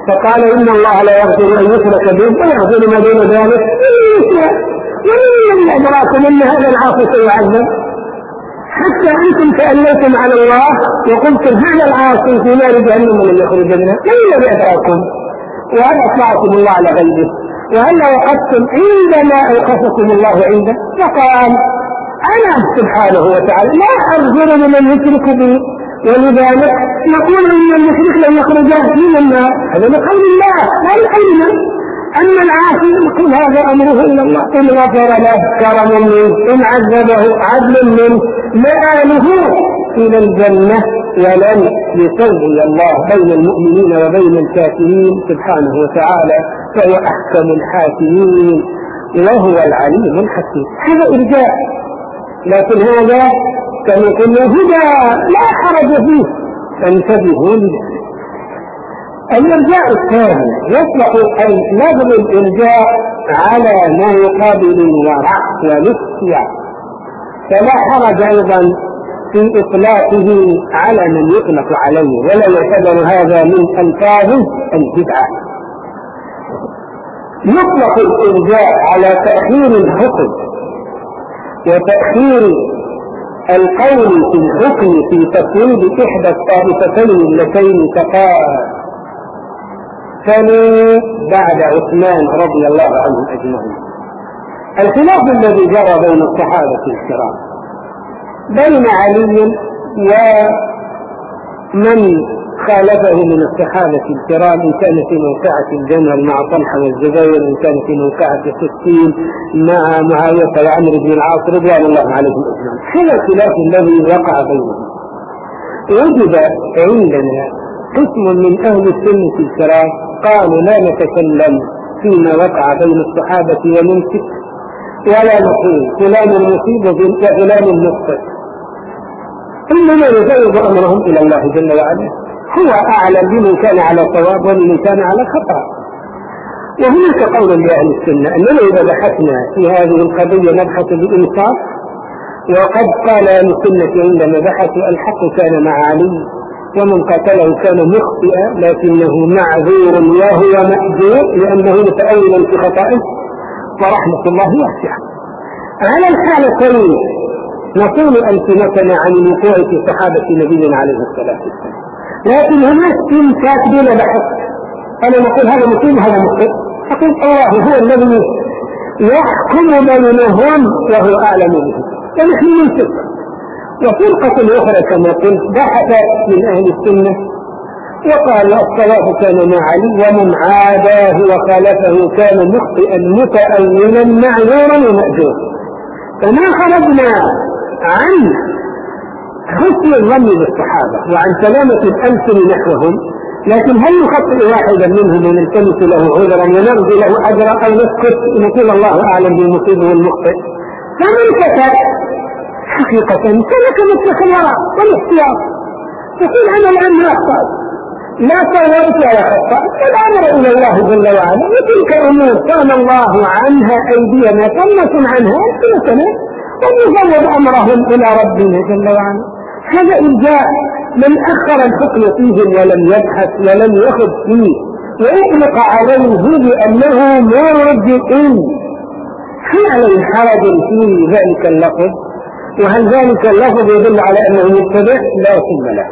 S1: فقال إن الله لا يغفر أن يشرك به ويغفر ما دون ذلك ومن أدراكم أن هذا العاصي سيعذب حتى أنتم تأليتم على الله وقلتم هذا العاصي في نار جهنم لن يخرج منها. من الذي أدراكم؟ وهل أطلعتم الله على غيبه؟ وهل وقفتم عندما أوقفكم الله عنده؟ فقال أنا سبحانه وتعالى لا أغفر لمن يشرك به ولذلك نقول إن المشرك لن يخرج من النار. هذا من قول الله لا من قولنا. أما العاصي يقول هذا أمره إلى الله إن غفر له كرم منه إن عذبه عدل منه مآله إلى الجنة ولن يسوي الله بين المؤمنين وبين الكافرين سبحانه وتعالى فهو أحكم الحاكمين وهو العليم الحكيم. هذا إرجاء لكن هذا كما قلنا هدى لا حرج فيه فانتبهوا لذلك. الإرجاء الثاني يطلق لفظ الإرجاء على ما يقابل الورع والاختيار فلا حرج أيضا في إطلاقه على من يطلق عليه ولا يعتبر هذا من ألفاظ البدعة. يطلق الإرجاء على تأخير الحكم وتأخير القول في الحكم في تفويض إحدى الطائفتين اللتين تقاتلا بعد عثمان رضي الله عنهم أجمعين. الخلاف الذي جرى بين الصحابة الكرام بين علي ومن خالفه من الصحابة الكرام إن كان في موقعة الجمل مع طلحة والزبير إن كان في موقعة الستين مع معاوية وعمرو بن العاص رضوان الله عليهم أجمعين. هذا الخلاف الذي وقع بينهم. وجد عندنا قسم من أهل السنة الكرام قالوا لا نتكلم فيما وقع بين الصحابة ونمسك ولا نقول فلان المصيب وفلان المخطئ إنما يفوض أمرهم إلى الله جل وعلا هو أعلم بمن كان على صواب ومن كان على خطأ. وهناك قول لأهل السنة أننا إذا بحثنا في هذه القضية نبحث بإنصاف وقد قال أهل السنة عندما بحثوا الحق كان مع علي ومن قتله كان مخطئا لكنه معذور وهو مأجور لأنه متأول في خطئه ورحمة الله واسعة. على الحالتين نقول ألسنتنا عن الوقوع في صحابة نبينا عليه الصلاة والسلام لكن هناك إمساك بلا بحث. أنا نقول هذا مصيب هذا مخطئ فقلت الله هو الذي يحكم بينهم وهو أعلم به ونحن ننسك. وفرقة أخرى كما قلت بحث من أهل السنة وقال الصواب كان مع علي ومن عاداه وخالفه كان مخطئا متأولا معذورا ومأجورا. فما خرجنا عن حسن الظن بالصحابة وعن سلامة الألسن نحوهم لكن هل نخطئ واحدا منهم ونلتمس له عذرا ونرجو له أجرا أو نسكت نقول الله أعلم بالمصيب والمخطئ؟ فمن كتب حقيقة سلك مسلك الوراء والاحتياط يقول أنا الآن ما أخطأت لا صورت ولا خطأت فالأمر إلى الله جل وعلا وتلك أمور كان الله عنها أيدينا فلنكن عنها ألسنتنا ونفوض أمرهم إلى ربنا جل وعلا. هذا إرجاء من أخر الحكم فيهم ولم يبحث ولم يأخذ فيه ويطلق عليه بأنه مرجئ. هل عليه حرج في ذلك اللفظ؟ وهل ذلك اللفظ يدل على أنه متبع؟ لا ثم لا.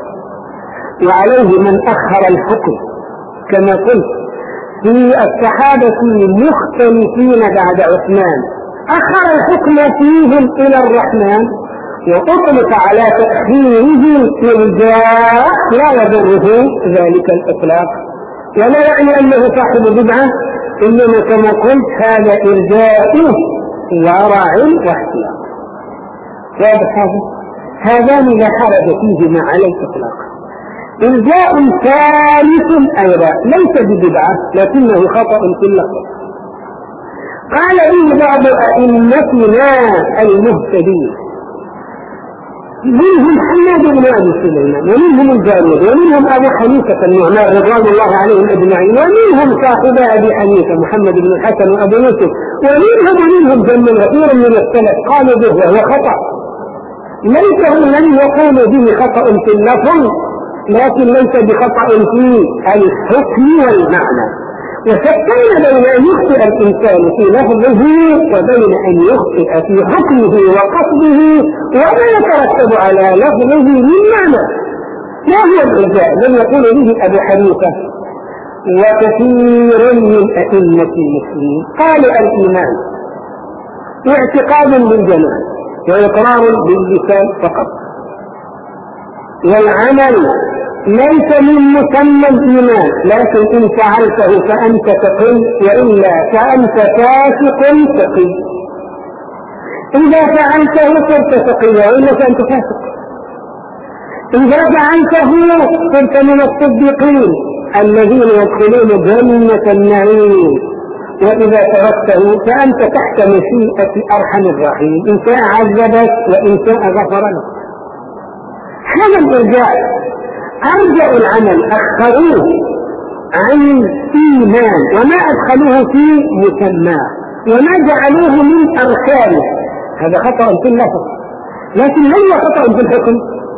S1: وعليه من أخر الحكم كما قلت في الصحابة مختلفين بعد عثمان أخر الحكم فيهم إلى الرحمن وأطلق على تأخيره إرجاء لا يضره ذلك الإطلاق ولا يعني أنه صاحب بدعة إنما كما قلت هذا إرجاء ورع واحتياط. واضح هذا؟ هذان لا حرج فيهما على الإطلاق. إرجاء ثالث أيضا ليس ببدعة لكنه خطأ في اللفظ قال به بعض أئمتنا المهتدين منهم حماد بن أبي سليمان ومنهم الجارود ومنهم أبو حنيفة النعمان رضوان الله عليهم أجمعين ومنهم صاحب أبي حنيفة محمد بن الحسن وأبو يوسف ومنهم ومنهم جمع كثير من السلف قالوا به وهو خطأ ليس هم لم يقولوا به خطأ في اللفظ لكن ليس بخطأ في الحكم والمعنى. وشتان بين أن يخطئ الإنسان في لفظه وبين أن يخطئ في حكمه وقصده وما يترتب على لفظه من معنى. ما هو الإرجاء؟ لم يقول به أبو حنيفة وكثير من أئمة المسلمين. قالوا الإيمان اعتقاد بالجنان وإقرار باللسان فقط، والعمل ليس من مسمى الإيمان، لكن إن فعلته فأنت تقي وإلا فأنت فاسق تقي. إذا فعلته صرت تقي وإلا فأنت فاسق. إذا فعلته صرت من الصديقين الذين يدخلون جنة النعيم، وإذا تركته فأنت تحت مشيئة أرحم الراحمين، إن شاء عذبك وإن شاء غفر لك. هذا الإرجاء أرجأوا العمل، أخروه عن الإيمان وما أدخلوه في مسماه وما جعلوه من أركانه. هذا خطأ في اللفظ، لكن ليس خطأ في الحكم.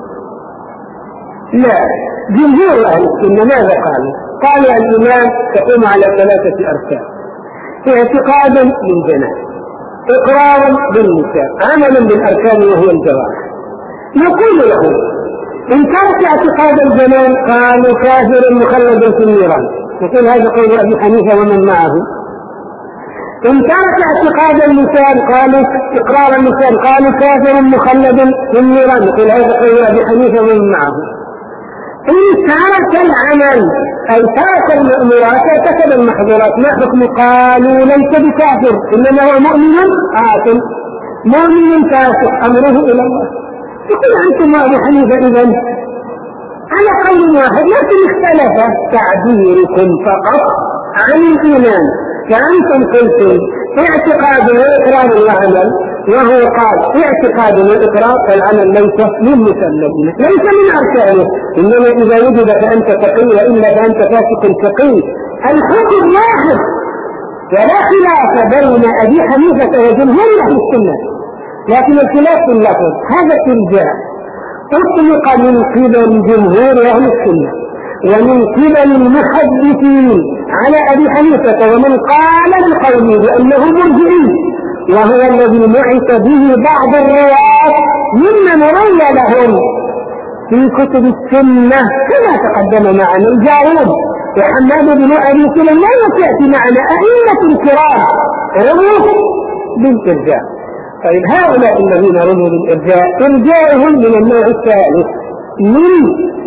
S1: لا، جمهور أهل السنة ماذا قالوا؟ قالوا الإيمان تقوم على ثلاثة أركان: اعتقادا بالجنان، إقرارا باللسان، عملا بالأركان وهو الجوارح. نقول له إن ترك اعتقاد الجنان قالوا كافر مخلد في النيران، يقول هذا قول أبي حنيفة ومن معه. إن ترك اعتقاد اللسان قالوا إقرار اللسان قالوا كافر مخلد في النيران، يقول هذا قول أبي حنيفة ومن معه. إن ترك العمل أي ترك المأمورات وارتكب المحظورات ما حكم؟ قالوا ليس بكافر إنما هو مؤمن آثم، مؤمن فاسق أمره إلى الله. يقول أنتم أبو حنيفة إذن على قول واحد، لكن اختلف تعبيركم فقط عن الإيمان. فأنتم قلتم اعتقاد وإقرار العمل، وهو قال اعتقاد وإقرار فالعمل ليس من مسمى، ليس من أركانه، إنما إذا وجد فأنت تقي وإلا فأنت فاسق تقي. الحكم واحد ولا خلاف بين أبي حنيفة وجمهور أهل السنة، لكن الخلاف في اللفظ. هذا الإرجاء أطلق من قبل جمهور أهل السنة ومن قبل المحدثين على أبي حنيفة، ومن قال بقوله بأنه مرجئي، وهو الذي نعت به بعض الرواة ممن روى لهم في كتب السنة كما تقدم معنا الجارود وحماد بن أبي سليمان، وتأتي معنا أئمة كرام رموا بالإرجاء. طيب هؤلاء الذين رموا بالإرجاء إرجاؤهم من النوع الثالث من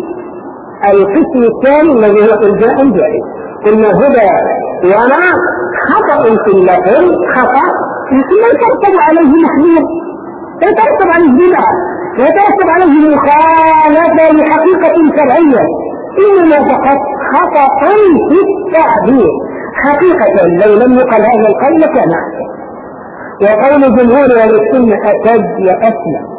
S1: القسم الثاني الذي هو إرجاء جائز. قلنا هدى وراء خطأ في اللفظ، خطأ لكن لا يترتب عليه محذور، لا يترتب عليه بدعة، لا يترتب عليه مخالفة لحقيقة شرعية، إنما فقط خطأ في التعبير. حقيقة لو لم يقل هذا القول لكان أحسن. وقول جمهور أهل السنة أشد وأسمى،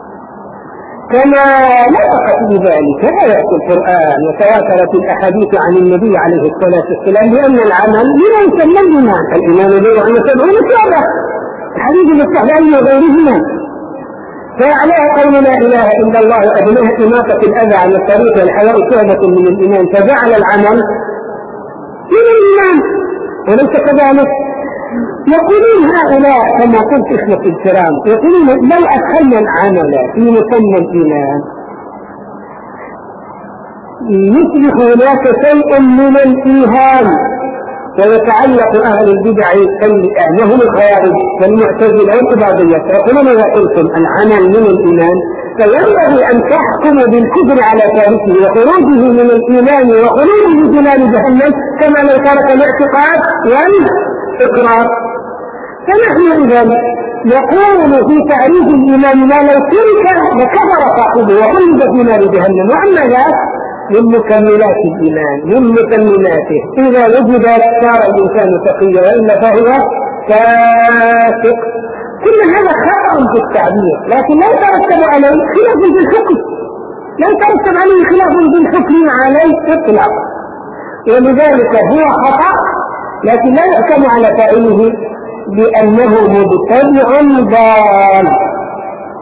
S1: كما نطق بذلك آيات القرآن وتواترت الأحاديث عن النبي عليه الصلاة والسلام بأن العمل لما يسمى الإيمان. الإيمان بضع وسبعون شعبة، الحديث الاستحلال وغيرهما. فأعلاها قول لا إله إلا الله وأدناها إماطة الأذى عن الطريق والحياء شعبة من الإيمان، فجعل العمل من الإيمان وليس كذلك. يقولون هؤلاء كما قلت إخوة الكرام، يقولون لو أدخلنا العمل في مسمى الإيمان يصبح هناك شيء من الإيهام، ويتعلق أهل البدع وهم الخوارج والمعتزلة والعبادية، يقولون إذا قلتم العمل من الإيمان فينبغي أن تحكموا بالكفر على تاركه وخروجه من الإيمان وخروجه من جنان جهنم كما لو ترك الاعتقاد والإقرار. فنحن إذن يقول في تعريف الإيمان ما لو ترك لكفر صاحبه وخلد في نار جهنم. وأما ذاك من مكملات الإيمان، من مكملاته، إذا وجد صار الإنسان تقيا وإلا فهو فاسق. كل هذا خطأ في التعبير، لكن لا يترتب عليه خلاف في الحكم، لا يترتب عليه خلاف في الحكم عليه إطلاقا، ولذلك هو خطأ، لكن لا يحكم على فاعله بأنه مبتدع ضال.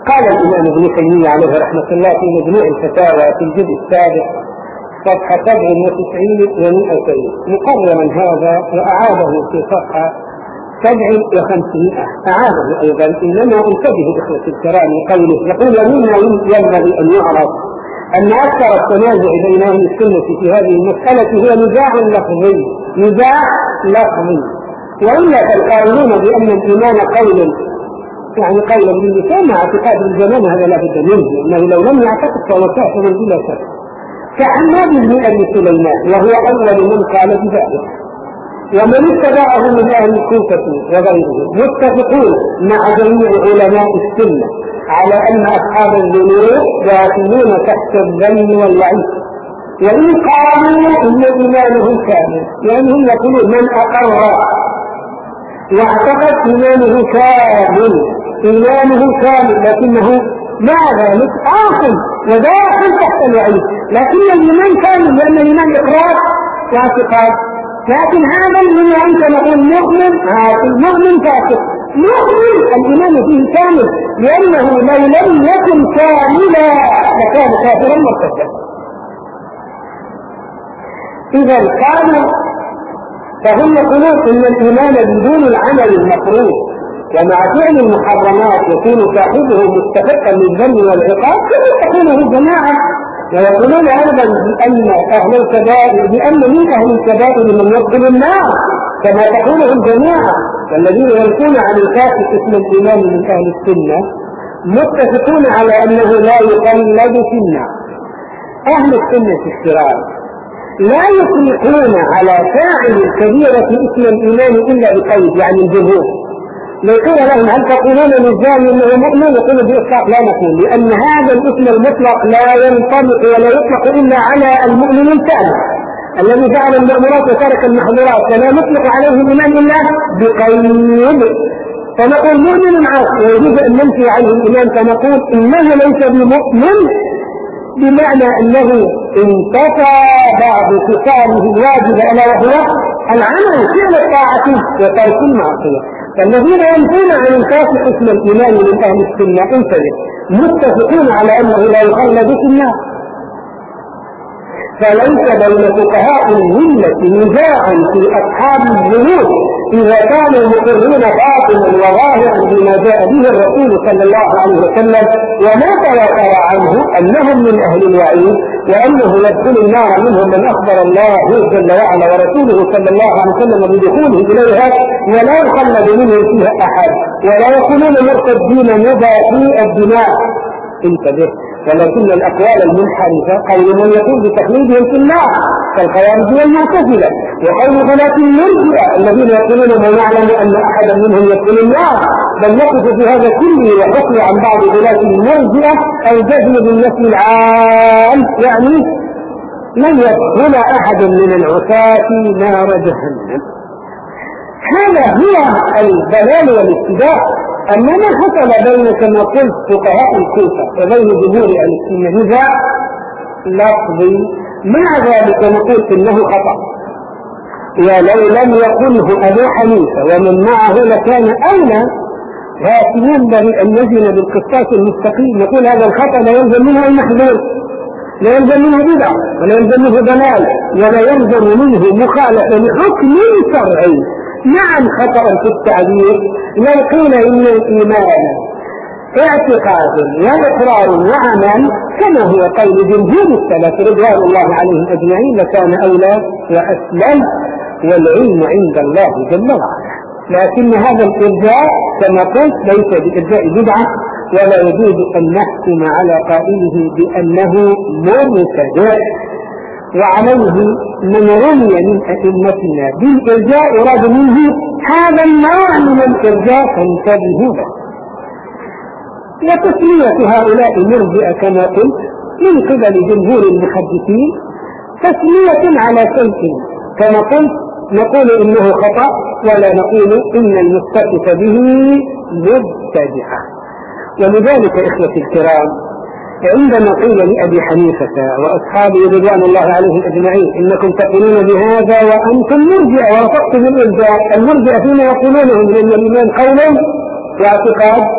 S1: قال الإمام ابن تيمية عليه رحمة الله في مجموع الفتاوى في الجزء السابع صفحة سبع وتسعين ومئتين مقررا هذا وأعاده في صفحة سبع وخمسين أعاده أيضا. إنما انتبه إخوة الكرام قوله يقول مما ينبغي أن يعرف أن أكثر التنازع بين أهل السنة في هذه المسألة هو نزاع لفظي نزاع لفظي وإلا فالقائلون بأن الإيمان قول يعني قولا باللسان مع اعتقاد الجنان هذا لا بد منه انه لو لم يعتقد فهو كافر بلا شك. كحماد بن ابي سليمان وهو اول من قال بذلك ومن اتبعه من اهل الكوفه وغيره متفقون مع جميع علماء السنه على ان اصحاب الذنوب داخلون تحت الذم والوعيد وان قالوا ان ايمانهم كامل لانهم يقولون من اقر واعتقد ايمانه كامل إيمانه كامل لكنه مع ذلك آخر وداخل تحت الوعيد لكن الإيمان كامل لأن الإيمان إقرار واعتقاد لكن هذا الذي أنت نقول مؤمن عاقل مؤمن كافر مؤمن الإيمان فيه كامل لأنه لو لم يكن كاملا لكان كافرا مرتدا. إذا كانوا فهم يقولون إن الإيمان بدون العمل المفروض ومع فعل المحرمات يكون صاحبه مستحقا للذم والعقاب كما تقوله الجماعة ويقولون أيضا بأن أهل الكبائر بأن من أهل الكبائر من يدخل النار كما تقوله الجماعة والذين ينفون عن الكافر اسم الإيمان من أهل السنة متفقون على أنه لا يقلد في النار. أهل السنة الشرار لا يطلقون على فاعل الكبيرة اسم الإيمان إلا بقيد يعني الجمهور لو قيل لهم هل تقولون للزاني انه مؤمن يقولوا باطلاق لا نقول لان هذا الاسم المطلق لا ينطبق ولا يطلق الا على المؤمن الكامل الذي فعل المأمورات وترك المحظورات فلا نطلق عليه الايمان الا بقيد فنقول مؤمن عاصي ويجوز ان ننفي عنه الايمان فنقول انه ليس بمؤمن بمعنى انه انتفى بعض صفاته الواجبه الا وهو العمل فعل الطاعه وترك المعصيه. فالذين ينفون عن الكافر اسم الإيمان من أهل السنة انتبه متفقون على أنه لا يخلد في النار. فليس بين فقهاء الملة نزاع في أصحاب الذنوب إذا كانوا مقرين باطنا وظاهرا بما جاء به الرسول صلى الله عليه وسلم وما تواتر عنه أنهم من أهل الوعيد وأنه يدخل النار منهم من أخبر الله جل وعلا ورسوله صلى الله عليه وسلم بدخوله إليها ولا يخلد منهم فيها أحد ولا يكونون مرتدين مباحي الدماء انتبه. ولكن الأقوال المنحرفة قول من يقول بتقليدهم في النار كالخوارج والمعتزلة وقول غلاة المرجئة الذين يقولون ما نعلم أن أحدا منهم يدخل النار بل نقف في هذا كله وحكم عن بعض غلاة المرجئة الجزم بالنسل العام يعني لن يدخل أحد من العصاة نار جهنم. هذا هو الضلال والاتباع. أما ما حصل بين كما قلت فقهاء الكوفة وبين جمهور أهل السنة نزاع لفظي مع ذلك نقول إنه خطأ ولو لم يقله أبو حنيفة ومن معه لكان أولى لكن ينبغي أن نزن بالقسطاس المستقيم نقول هذا الخطأ لا يلزم منه المحذور لا يلزم منه بدعة ولا يلزم منه ضلال ولا يلزم منه مخالفة لحكم شرعي. نعم خطأ في التعبير لو قيل إن الإيمان اعتقاد وإقرار وعمل كما هو قول جمهور السلف رضوان الله عليهم أجمعين لكان أولى وأسلم والعلم عند الله جل وعلا. لكن هذا الإرجاء كما قلت ليس بإرجاء بدعة ولا يجوز أن نحكم على قائله بأنه مرتدع وعليه من رمي من أئمتنا بالإرجاء يراد منه هذا النوع من الإرجاء فانتبهوا له. وتسمية هؤلاء مرجئة كما قلت من قبل جمهور المحدثين تسمية على شيء كما قلت نقول إنه خطأ ولا نقول إن المتصف به مبتدعة. ولذلك إخوة الكرام عندما قيل لأبي حنيفة وأصحابه رضوان الله عليهم أجمعين إنكم تقولون بهذا وأنتم مرجئة ورفضتم الإرجاء المرجئة فيما يقولونه من أن الإيمان قولا واعتقاد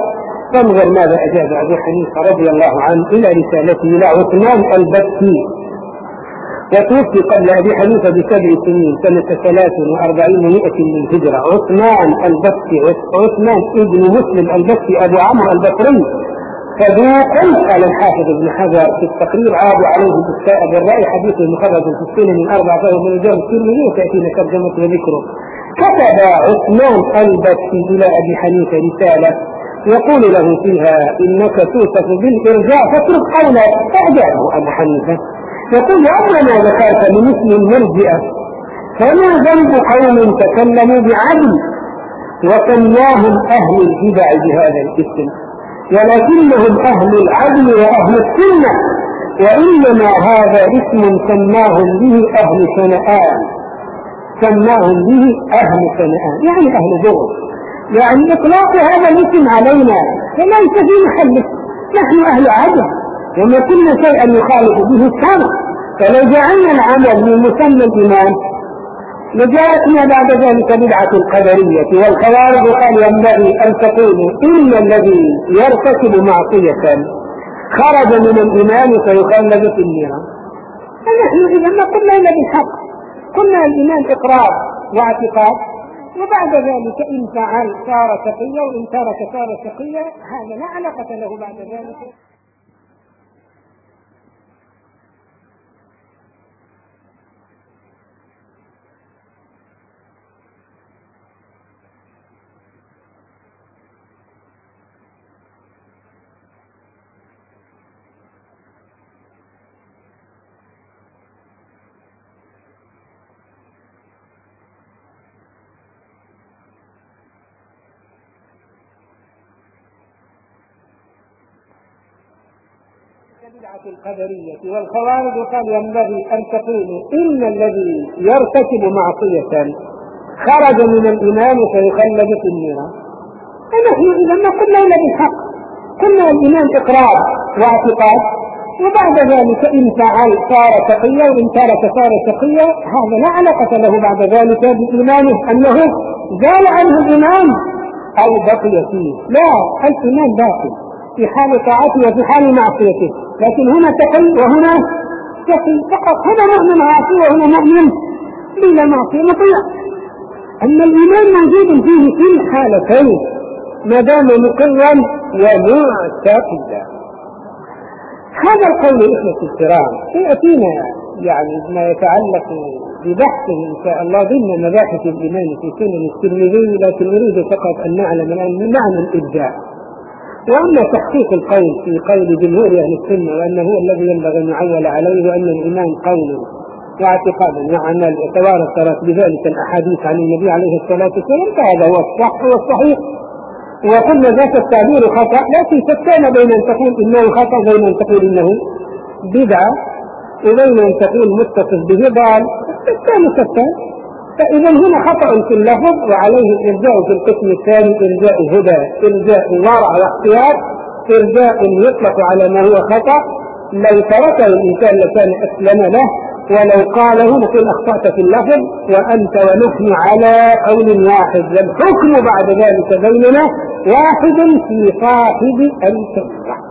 S1: فانظر ماذا أجاب أبو حنيفة رضي الله عنه إلى رسالته إلى عثمان البكي، وتوفي قبل أبي حنيفة بسبع سنين سنة ثلاث وأربعين ومائة من الهجرة. عثمان البكي، عثمان ابن مسلم البكي أبو عمرو البصري صدوق، قال الحافظ ابن حجر في التقرير عاب عليه بالساء بالرأي، حديثه مخرج في السنة من أربعة فهو من رجال الترمذي وتأتينا ترجمة وذكره. كتب عثمان البكي إلى أبي حنيفة رسالة يقول له فيها إنك توصف بالإرجاء فاترك قولك، فأجابه أبو حنيفة يقول أما ما ذكرت لمثل المرجئة فما ذنب قوم تكلموا بعدل وسماهم أهل البدع بهذا الاسم، ولكنهم أهل العدل وأهل السنة، وإنما هذا اسم سماهم به أهل ثناء، سماهم به أهل ثناء يعني أهل بغض، يعني إطلاق هذا الاسم علينا فليس في محله، نحن أهل عدل وما كنا شيئا يخالف به الشرع، فلو جعلنا العمل من مسمى الإمام لجاءتنا بعد ذلك بدعة القدرية والخوارج، قال ينبغي أن تقولوا إن الذي يرتكب معصية خرج من الإمام فيخلد في النيران. فنحن إذا ما قلنا إلا بالحق، قلنا الإمام إقرار واعتقاد، وبعد ذلك إن فعل صار تقيا وإن ترك صار تقيا، هذا لا علاقة له بعد ذلك. بدعة القدرية والخوارج قال ينبغي أن تقولوا إن الذي يرتكب معصية خرج من الإمام فيخلد في النيران. فنحن إذا ما قلنا إلا بالحق، قلنا الإمام إقرار واعتقاد، وبعد ذلك إن فعل صار تقيا وإن ترك صار تقيا، هذا لا علاقة له بعد ذلك بإيمانه أنه زال عنه الإمام أو بقي فيه، لا، الإمام باقي في حال طاعته وفي حال معصيته، لكن هنا تقي وهنا تقي فقط، هنا مؤمن عاصي وهنا مؤمن بلا معصية مطيع. أما الإيمان موجود فيه في الحالتين ما دام مقرا ومعتقدا. هذا القول إخوة الكرام سيأتينا يعني ما يتعلق ببحثه إن شاء الله ضمن مباحث الإيمان في سنن الترمذي، لكن أريد فقط أن نعلم الآن معنى الإبداع. وأما تحقيق القول في قول جمهور أهل السنة وأنه هو الذي ينبغي أن يعول عليه، وأن الإيمان قول واعتقاد وعمل وتوارثت بذلك الأحاديث عن النبي عليه الصلاة والسلام، فهذا هو الصح والصحيح. وقلنا ذات التعبير خطأ، لكن شتان بين أن تقول إنه خطأ بين أن تقول إنه بدعة وبين أن تقول متصف به ضال، شتان شتان. فإذا هنا خطأ في اللفظ وعليه الإرجاء في القسم الثاني، إرجاء هدى، إرجاء ورع واختيار، إرجاء يطلق على ما هو خطأ لو تركه الإنسان لكان أسلم له، ولو قاله نقول أخطأت في اللفظ وأنت ونحن على قول واحد، والحكم بعد ذلك بيننا واحد في صاحب الكفة.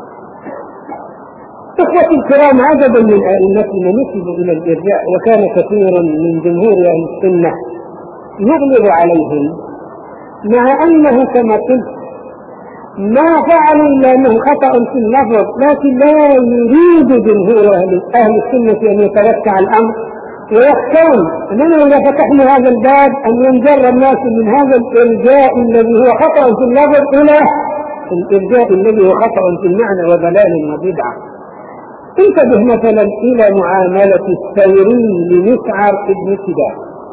S1: إخوتي الكرام، عجبا من أئمتنا نسبوا إلى الإرجاء، وكان كثير من جمهور أهل السنة يغلب عليهم، مع أنه كما قلت ما فعلوا إلا أنه خطأ في اللفظ، لكن لا يريد جمهور أهل, أهل السنة أن يتوسع الأمر ويخشون أننا إذا فتحنا هذا الباب أن ينجر الناس من هذا الإرجاء الذي هو خطأ في اللفظ إلى الإرجاء الذي هو خطأ في المعنى وضلال وبدعة. انتبه مثلا إلى معاملة الثوري لمسعر ابن سداد.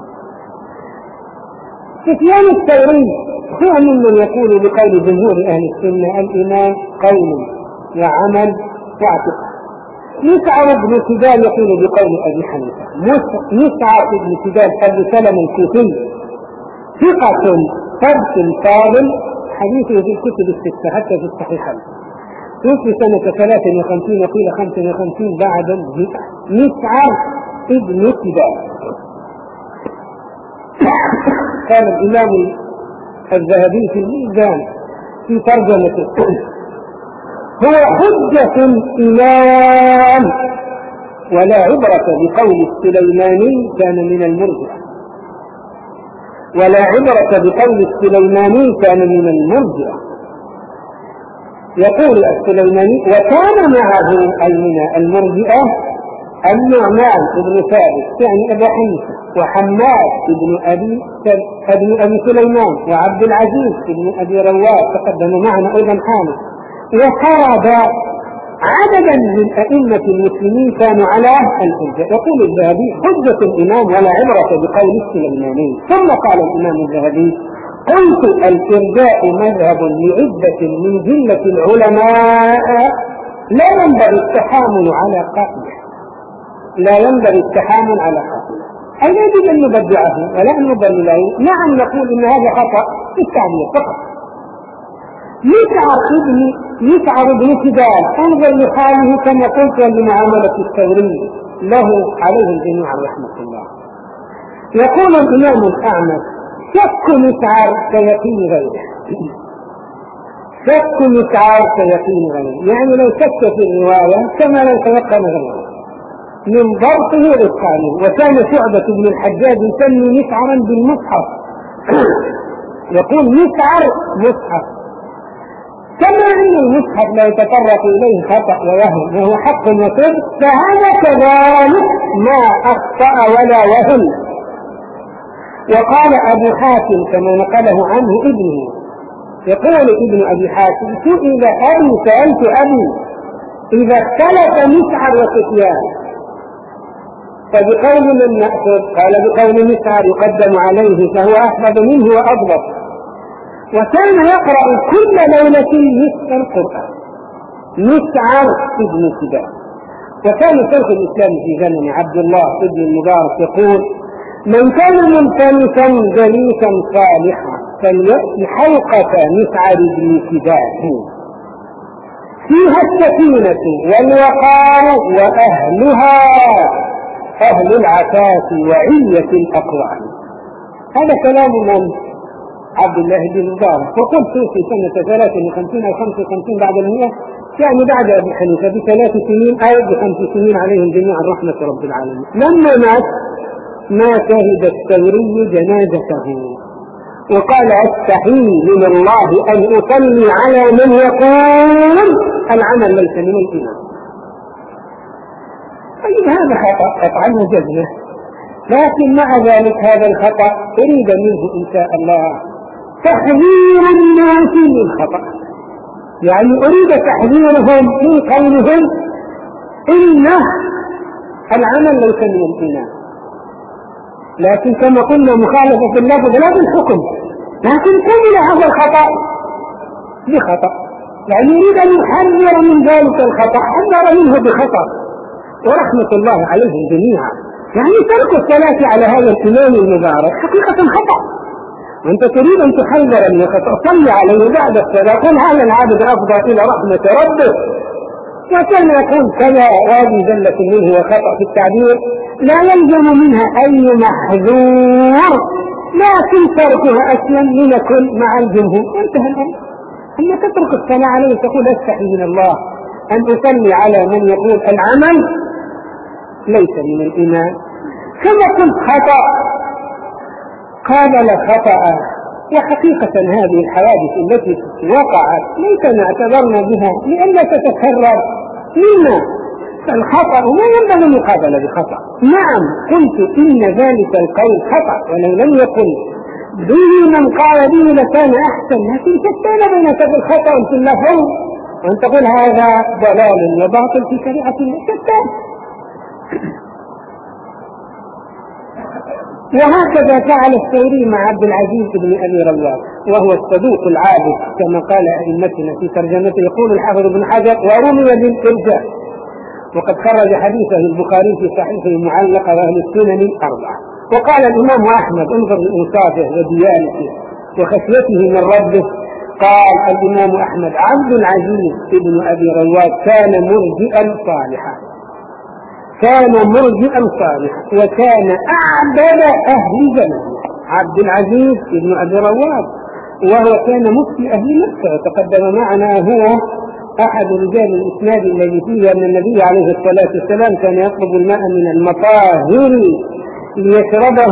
S1: سفيان الثوري هو ممن يقول بقول جمهور أهل السنة الإيمان قول وعمل واعتقاد. مسعر ابن سداد يقول بقول أبي حنيفة. مسعر ابن سداد أبو سلمة الكوفي ثقة ثبت فاضل، حديثه في الكتب الستة حتى في الصحيحين، توفي سنة ثلاثة وخمسين وقيل خمسة وخمسين بعد المئة. مسعر ابن سداد كان الإمام الذهبي في الميزان في ترجمته هو حجة إمام، ولا عبرة بقول السليماني كان من المرجئة، ولا عبرة بقول السليماني كان من المرجئة. يقول السليماني: وكان معه أي من المرجئة النعمان بن ثابت يعني أبا حنيفة، وحماد بن أبي ابن أبي سليمان، وعبد العزيز بن أبي رواد تقدم معنا أيضا حامد، وقرب عددا من أئمة المسلمين كانوا على الحجة. يقول الذهبي: حجة الإمام ولا عبرة بقول السليماني. ثم قال الإمام الذهبي: قلت: الإرجاء مذهب لعدة من جلة العلماء لا ينبغي التحامل على قائله، لا ينبغي التحامل على قائله، أي لا يجب أن نبدعه ولا أن نضلله. نعم نقول إن هذا خطأ في التعبير فقط. يسعر ابن يسعر ابن كدال انظر لحاله كما قلت لمعاملة الثوري له عليه جميعا رحمة الله. يقول الإمام الأعمش: شك مسعر كيقين غيره، شك مسعر كيقين غيره، يعني لو شك في الرواية كما لو تيقن غيره من ضبطه وإتقانه. وكان شعبة بن الحجاج يسمي مسعرا بالمصحف، يقول مسعر مصحف، كما أن المصحف لا يتطرق إليه خطأ ووهم وهو حق وصدق، فهذا كذلك ما أخطأ ولا وهم. وقال أبو حاتم كما نقله عنه ابنه، يقول ابن أبي حاتم: سئل أبي سألت أبي إذا اختلف مسعر وسفيان فبقول من نأخذ؟ قال: بقول مسعر يقدم عليه فهو أحفظ منه وأضبط، وكان يقرأ كل ليلة نصف القرآن. مسعر ابن كدال. وكان شيخ الإسلام في زمن عبد الله ابن المبارك يقول: من كان ملتمسا جليسا صالحا فليأتي حلقة مسعر ابن كدال فيها السكينة والوقار وأهلها أهل العفاف وعية الأقوام. هذا كلام من؟ عبد الله بن المبارك. وقلت في سنة ثلاثة وخمسين أو خمسة وخمسين بعد المئة، يعني بعد أبي حنيفة بثلاث سنين أو بخمس سنين عليهم جميعا رحمة رب العالمين. لما مات ما شهد الثوري جنازته وقال: أستحي من الله أن أصلي على من يقول العمل ليس من الإمام. طيب هذا خطأ قطعا وجزمه، لكن مع ذلك هذا الخطأ أريد منه إن شاء الله تحذير الناس من الخطأ، يعني أريد تحذيرهم من قولهم إن العمل ليس من الإمام، لكن كما قلنا مخالفة في اللفظ لا بالحكم، لكن كمل هذا الخطأ بخطأ، يعني يريد أن يحذر من ذلك الخطأ، حذر منه بخطأ ورحمة الله عليهم جميعا. يعني ترك الصلاة على هذا الإمام المبارك حقيقة خطأ، وأنت تريد أن تحذر من الخطأ، صلي عليه بعد الصلاة، قل هذا العبد أفضى إلى رحمة ربه، وكان يقول كذا هذه زلة منه وخطأ في التعبير لا يلزم منها أي محذور، لكن تركها أسلم لنكن مع الجمهور. انتهى الأمر. أن تترك الصلاة عليه تقول: أستحي من الله أن أصلي على من يقول العمل ليس من الإمام. كما قلت خطأ قال: لا خطأ. وحقيقة هذه الحوادث التي وقعت ليس اعتبرنا بها لأنها تتكرر منا، فالخطأ ما ينبغي المقابلة بخطأ. نعم قلت إن ذلك القول خطأ، ولو لم يكن به من قال به لكان أحسن، لكن شتان بينك في الخطأ في اللفظ وأن تقول هذا ضلال وباطل في شريعة الله، شتان. وهكذا فعل الثوري مع عبد العزيز بن أبي رواد وهو الصدوق العابد كما قال أئمتنا في ترجمته. يقول الحافظ بن حجر: ورمي بالإرجاء، وقد خرج حديثه البخاري في صحيحه معلقة وأهل السنن الأربعة. وقال الإمام أحمد: انظر لإنصافه وديانته وخشيته من ربه، قال الإمام أحمد: عبد العزيز بن أبي رواد كان مرجئا صالحا، كان مرجئا صالحا وكان أعبد أهل زمنه. عبد العزيز بن أبي رواد وهو كان مفتي أهل مكة، وتقدم معنا هو أحد رجال الإسناد الذي فيه أن النبي عليه الصلاة والسلام كان يطلب الماء من المطاهر ليشربه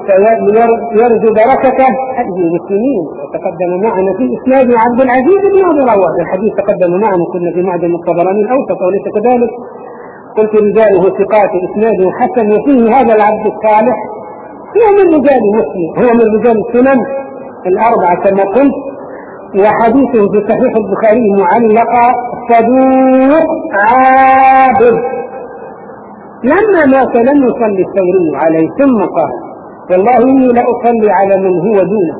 S1: فيرجو بركته. هذه المسلمين تقدم معنا في إسناد عبد العزيز بن عبد الرواد، الحديث تقدم معنا كنا في معجم الطبراني الأوسط وليس كذلك. قلت رجاله ثقات إسناده حسن، وفيه هذا العبد الصالح هو من رجال مسلم، هو من رجال السنن الأربعة كما قلت، وحديثه في صحيح البخاري معلقا صدوق عابد. لما مات لم يصلي الثوري عليه ثم قال والله إني لأصلي على من هو دونه،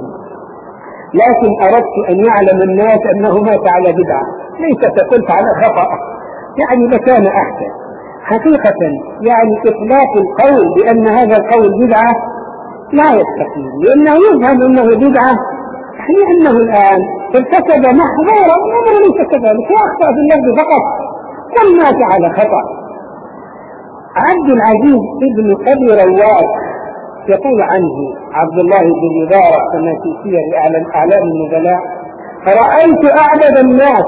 S1: لكن أردت أن يعلم الناس أنه مات على بدعة ليس قلت على خطأ، يعني لكان أحسن حقيقة. يعني إطلاق القول بأن هذا القول بدعة لا يستقيم، لأنه يفهم أنه بدعة يعني أنه الآن ارتكب محظورا وأمر ليس كذلك وأخطأ في اللفظ فقط كم مات على خطأ. عبد العزيز ابن أبي رواد يقول عنه عبد الله بن مبارك كما في سير أعلام النبلاء رأيت أعبد الناس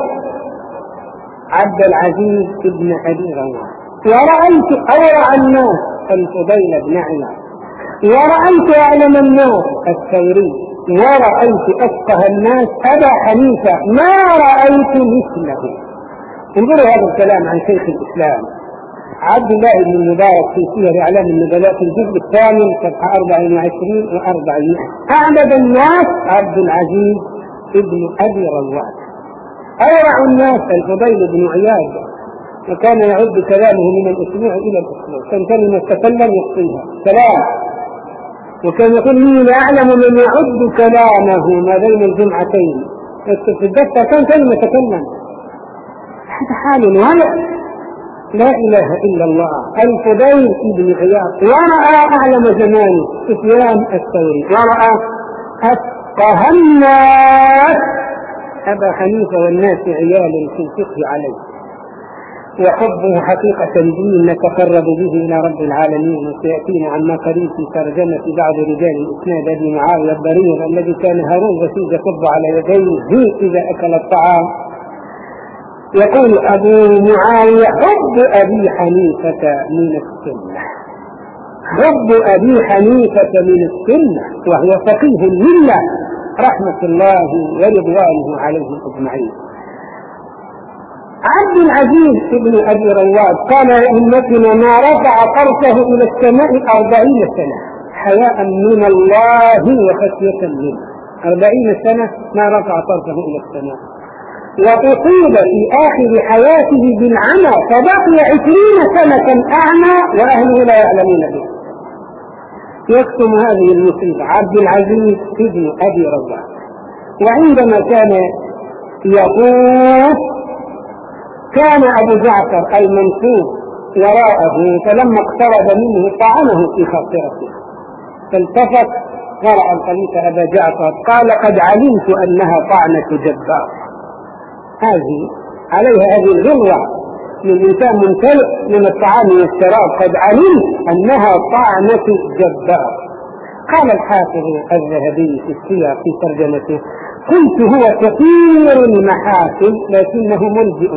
S1: عبد العزيز ابن أبي رواد، ورأيت أورع الناس الفضيل بن عياض، ورأيت أعلم الناس الثوري، ورأيت أفقه الناس أبا حنيفة ما رأيت مثله. انظروا هذا الكلام عن شيخ الإسلام عبد الله بن المبارك في سير أعلام النبلاء في الجزء الثامن صفحة أربع وعشرين وأربعمائة. أعبد الناس عبد العزيز ابن أبي رواد، أورع الناس الفضيل بن عياض، وكان يعد كلامه من الأسبوع إلى الأسبوع، كان كلمة تكلم يحصيها كلام، وكان يقول إني لا أعلم من يعد كلامه ما بين الجمعتين، في الدفتر كان كلمة تكلم. هذا حال ورع لا إله إلا الله. الفضيل بن عياض ورأى أعلم زمانه سفيان الثوري، ورأى أفقه الناس أبا حنيفة والناس عيال في الفقه عليه، وحبه حقيقة دين نتقرب به إلى رب العالمين. وسيأتينا عما قريب في ترجمة بعض رجال الإسناد أبي معاوية الضرير الذي كان هارون الرشيد يصب على يديه إذا أكل الطعام. يقول أبو معاوية حب أبي حنيفة من السنة، حب أبي حنيفة من السنة، وهو فقيه الملة رحمة الله ورضوانه عليهم أجمعين. عبد العزيز ابن أبي رواد قال أمتنا ما رفع طرفه إلى السماء أربعين سنة حياء من الله وخشية منه. أربعين سنة ما رفع طرفه إلى السماء، وأصيب في آخر حياته بالعمى فبقي عشرين سنة أعمى وأهله لا يعلمون به. يكتم هذه المصيبة عبد العزيز ابن أبي رواد. وعندما كان يقول كان أبو جعفر المنصور وراءه، فلما اقترب منه طعنه في خاطرته، فالتفت ورأى الخليفة أبا جعفر قال قد علمت أنها طعنة جبار. هذه عليها هذه الغلوة من إنسان ممتلئ من الطعام والشراب، قد علمت أنها طعنة جبار. قال الحافظ الذهبي في السير في ترجمته قلت هو كثير المحاسن لكنه ملجئ،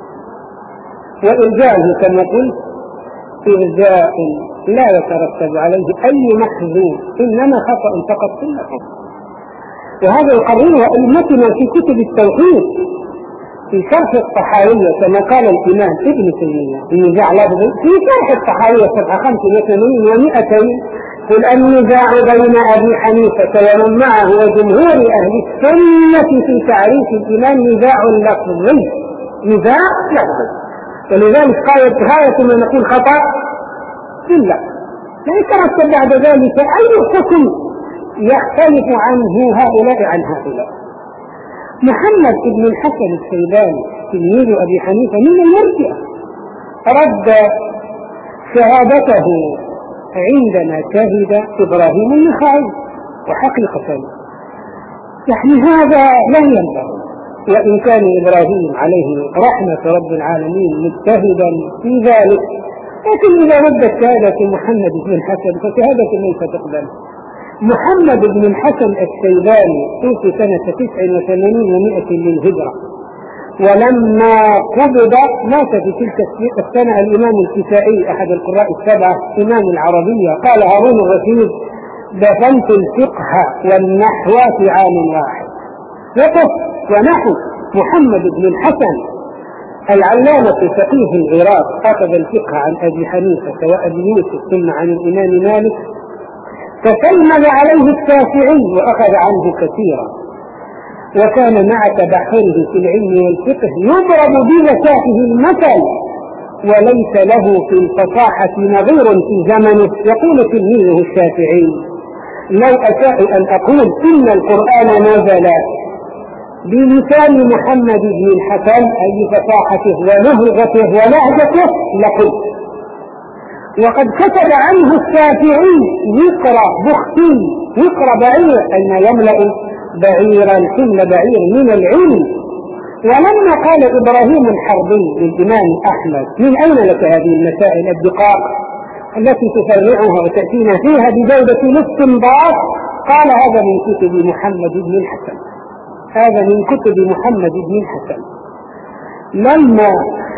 S1: وإرجاءه كما قلت إرجاء لا يترتب عليه أي محذور، إنما خطأ فقط في الحكم. وهذا يقرره أئمتنا في كتب التوحيد في شرح الطحاوية كما قال الإمام ابن تيمية النزاع لفظي في شرح الطحاوية صفحة خمسة وثمانين ومئتين قل النزاع بين أبي حنيفة ومن معه وجمهور أهل السنة في تعريف الإيمان نزاع لفظي، نزاع لفظي. ولذلك قالت غاية ما نقول خطأ إلا لا يترتب بعد ذلك أي حكم يختلف عنه هؤلاء عن هؤلاء. محمد بن الحسن الشيباني تلميذ أبي حنيفة من المرجئة رد شهادته عندما شهد إبراهيم النخعي، وحقيقة يعني هذا لا ينبغي، وإن كان إبراهيم عليه رحمة رب العالمين مجتهدا في ذلك، لكن إذا ردت شهادة محمد بن الحسن فشهادة ليس تقبل. محمد بن الحسن الشيباني توفي سنة تسع وثمانين ومائة للهجرة، ولما قبض مات في تلك السنة الإمام الكسائي أحد القراء السبعة إمام العربية. قال هارون الرشيد: دفنت الفقه والنحو في عام واحد. فقه ونحو. محمد بن الحسن العلامة فقيه العراق أخذ الفقه عن أبي حنيفة وأبي يوسف ثم عن الإمام مالك، تسلم عليه الشافعي وأخذ عنه كثيرا، وكان مع تبحره في العلم والفقه يضرب بذكائه المثل، وليس له في الفصاحة نظير في زمنه. يقول تلميذه الشافعي: لو أشاء أن أقول إن القرآن نزل بلسان محمد بن الحسن أي فصاحته ولهجته ولهجته لقلت. وقد كتب عنه الشافعي: يقرأ بختي يقرأ بعير، أن يملأ بعيرا حمل بعير من العلم. ولما قال إبراهيم الحربي للإمام أحمد: من أين لك هذه المسائل الدقاق التي تفرعها وتأتينا فيها بجودة الاستنباط؟ قال: هذا من كتب محمد بن الحسن، هذا من كتب محمد بن الحسن. لما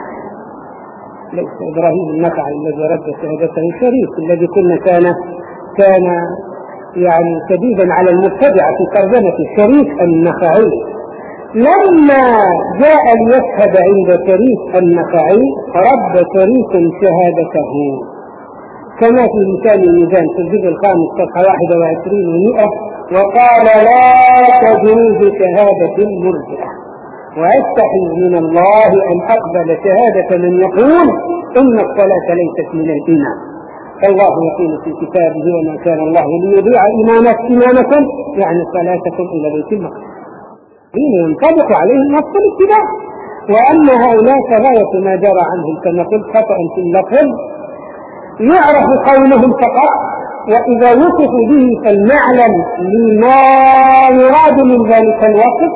S1: ليس إبراهيم النخعي الذي رد شهادته الشريف الذي كنا كان كان يعني شديدا على المبتدعة في ترجمة الشريف النخعي، لما جاء ليشهد عند شريف النخعي رد شريف شهادته كما في لسان الميزان في الجزء الخامس صفحة واحد وعشرين ومئة، وقال: لا تجوز شهادة المرجئة، وأستحي من الله أن أقبل شهادة من يقول إن الصلاة ليست من الإيمان. الله يقول في كتابه: وما كان الله ليضيع إيمانكم يعني صلاتكم إلى بيت المقدس. حين ينطبق عليهم نص الاتباع. وأما هؤلاء فغاية ما جرى عنهم كما قلت خطأ في اللفظ، يعرف قولهم فقط، وإذا وصفوا به فلنعلم لما يراد من ذلك الوصف،